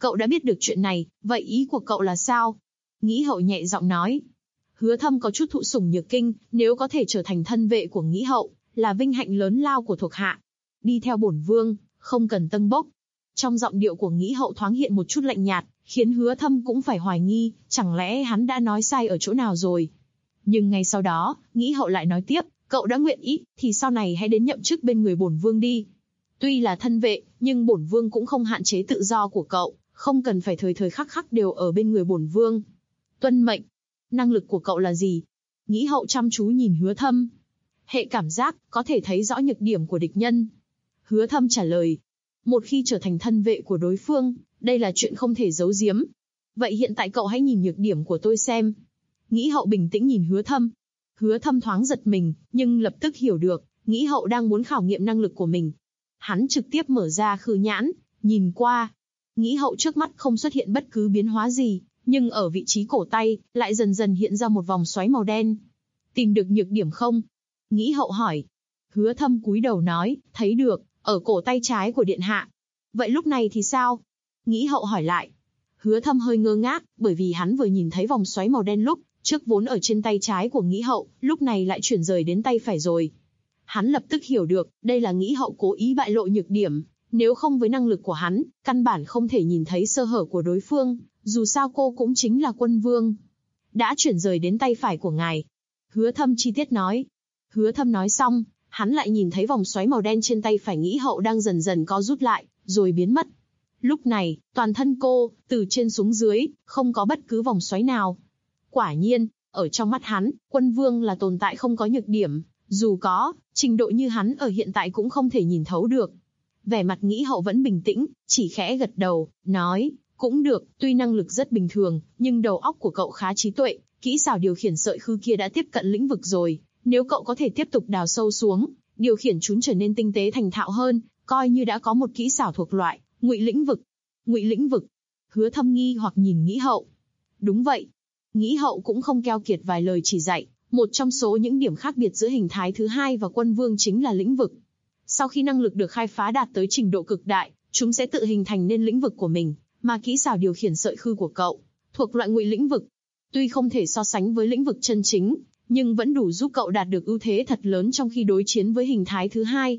Cậu đã biết được chuyện này, vậy ý của cậu là sao? Nghĩ hậu nhẹ giọng nói. Hứa Thâm có chút thụ sủng nhược kinh, nếu có thể trở thành thân vệ của Nghĩ hậu, là vinh hạnh lớn lao của thuộc hạ. Đi theo bổn vương, không cần tâng bốc. Trong giọng điệu của Nghĩ hậu thoáng hiện một chút lạnh nhạt, khiến Hứa Thâm cũng phải hoài nghi, chẳng lẽ hắn đã nói sai ở chỗ nào rồi. Nhưng ngay sau đó, Nghĩ hậu lại nói tiếp, cậu đã nguyện ý, thì sau này hãy đến nhậm chức bên người bổn vương đi. Tuy là thân vệ, nhưng bổn vương cũng không hạn chế tự do của cậu, không cần phải thời thời khắc khắc đều ở bên người bổn vương. Tuân mệnh. Năng lực của cậu là gì? Nghĩ hậu chăm chú nhìn Hứa Thâm. Hệ cảm giác, có thể thấy rõ nhược điểm của địch nhân. Hứa Thâm trả lời. Một khi trở thành thân vệ của đối phương, đây là chuyện không thể giấu giếm. Vậy hiện tại cậu hãy nhìn nhược điểm của tôi xem. Nghĩ hậu bình tĩnh nhìn Hứa Thâm. Hứa Thâm thoáng giật mình, nhưng lập tức hiểu được, Nghĩ hậu đang muốn khảo nghiệm năng lực của mình. Hắn trực tiếp mở ra khư nhãn, nhìn qua. Nghĩ hậu trước mắt không xuất hiện bất cứ biến hóa gì, nhưng ở vị trí cổ tay, lại dần dần hiện ra một vòng xoáy màu đen. Tìm được nhược điểm không? Nghĩ hậu hỏi. Hứa Thâm cúi đầu nói, thấy được, ở cổ tay trái của điện hạ. Vậy lúc này thì sao? Nghĩ hậu hỏi lại. Hứa Thâm hơi ngơ ngác, bởi vì hắn vừa nhìn thấy vòng xoáy màu đen lúc trước vốn ở trên tay trái của Nghĩ hậu, lúc này lại chuyển rời đến tay phải rồi. Hắn lập tức hiểu được, đây là Nghĩ hậu cố ý bại lộ nhược điểm, nếu không với năng lực của hắn, căn bản không thể nhìn thấy sơ hở của đối phương, dù sao cô cũng chính là quân vương. Đã chuyển rời đến tay phải của ngài. Hứa Thâm chi tiết nói. Hứa Thâm nói xong, hắn lại nhìn thấy vòng xoáy màu đen trên tay phải Nghĩ hậu đang dần dần co rút lại, rồi biến mất. Lúc này, toàn thân cô, từ trên xuống dưới, không có bất cứ vòng xoáy nào. Quả nhiên, ở trong mắt hắn, quân vương là tồn tại không có nhược điểm, dù có, trình độ như hắn ở hiện tại cũng không thể nhìn thấu được. Vẻ mặt Nghĩ hậu vẫn bình tĩnh, chỉ khẽ gật đầu, nói, cũng được, tuy năng lực rất bình thường, nhưng đầu óc của cậu khá trí tuệ, kỹ xảo điều khiển sợi khư kia đã tiếp cận lĩnh vực rồi, nếu cậu có thể tiếp tục đào sâu xuống, điều khiển chúng trở nên tinh tế thành thạo hơn, coi như đã có một kỹ xảo thuộc loại ngụy lĩnh vực. Ngụy lĩnh vực? Hứa Thâm nghi hoặc nhìn Nghĩ hậu. Đúng vậy. Nghĩ hậu cũng không keo kiệt vài lời chỉ dạy, một trong số những điểm khác biệt giữa hình thái thứ hai và quân vương chính là lĩnh vực. Sau khi năng lực được khai phá đạt tới trình độ cực đại, chúng sẽ tự hình thành nên lĩnh vực của mình, mà kỹ xảo điều khiển sợi khư của cậu thuộc loại ngụy lĩnh vực. Tuy không thể so sánh với lĩnh vực chân chính, nhưng vẫn đủ giúp cậu đạt được ưu thế thật lớn trong khi đối chiến với hình thái thứ hai.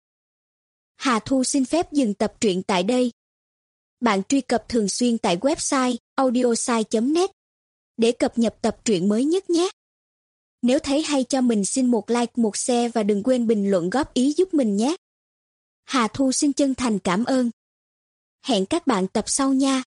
Hà Thu xin phép dừng tập truyện tại đây. Bạn truy cập thường xuyên tại website audiosai.net để cập nhật tập truyện mới nhất nhé. Nếu thấy hay cho mình xin một like, một share và đừng quên bình luận góp ý giúp mình nhé. Hà Thu xin chân thành cảm ơn. Hẹn các bạn tập sau nha.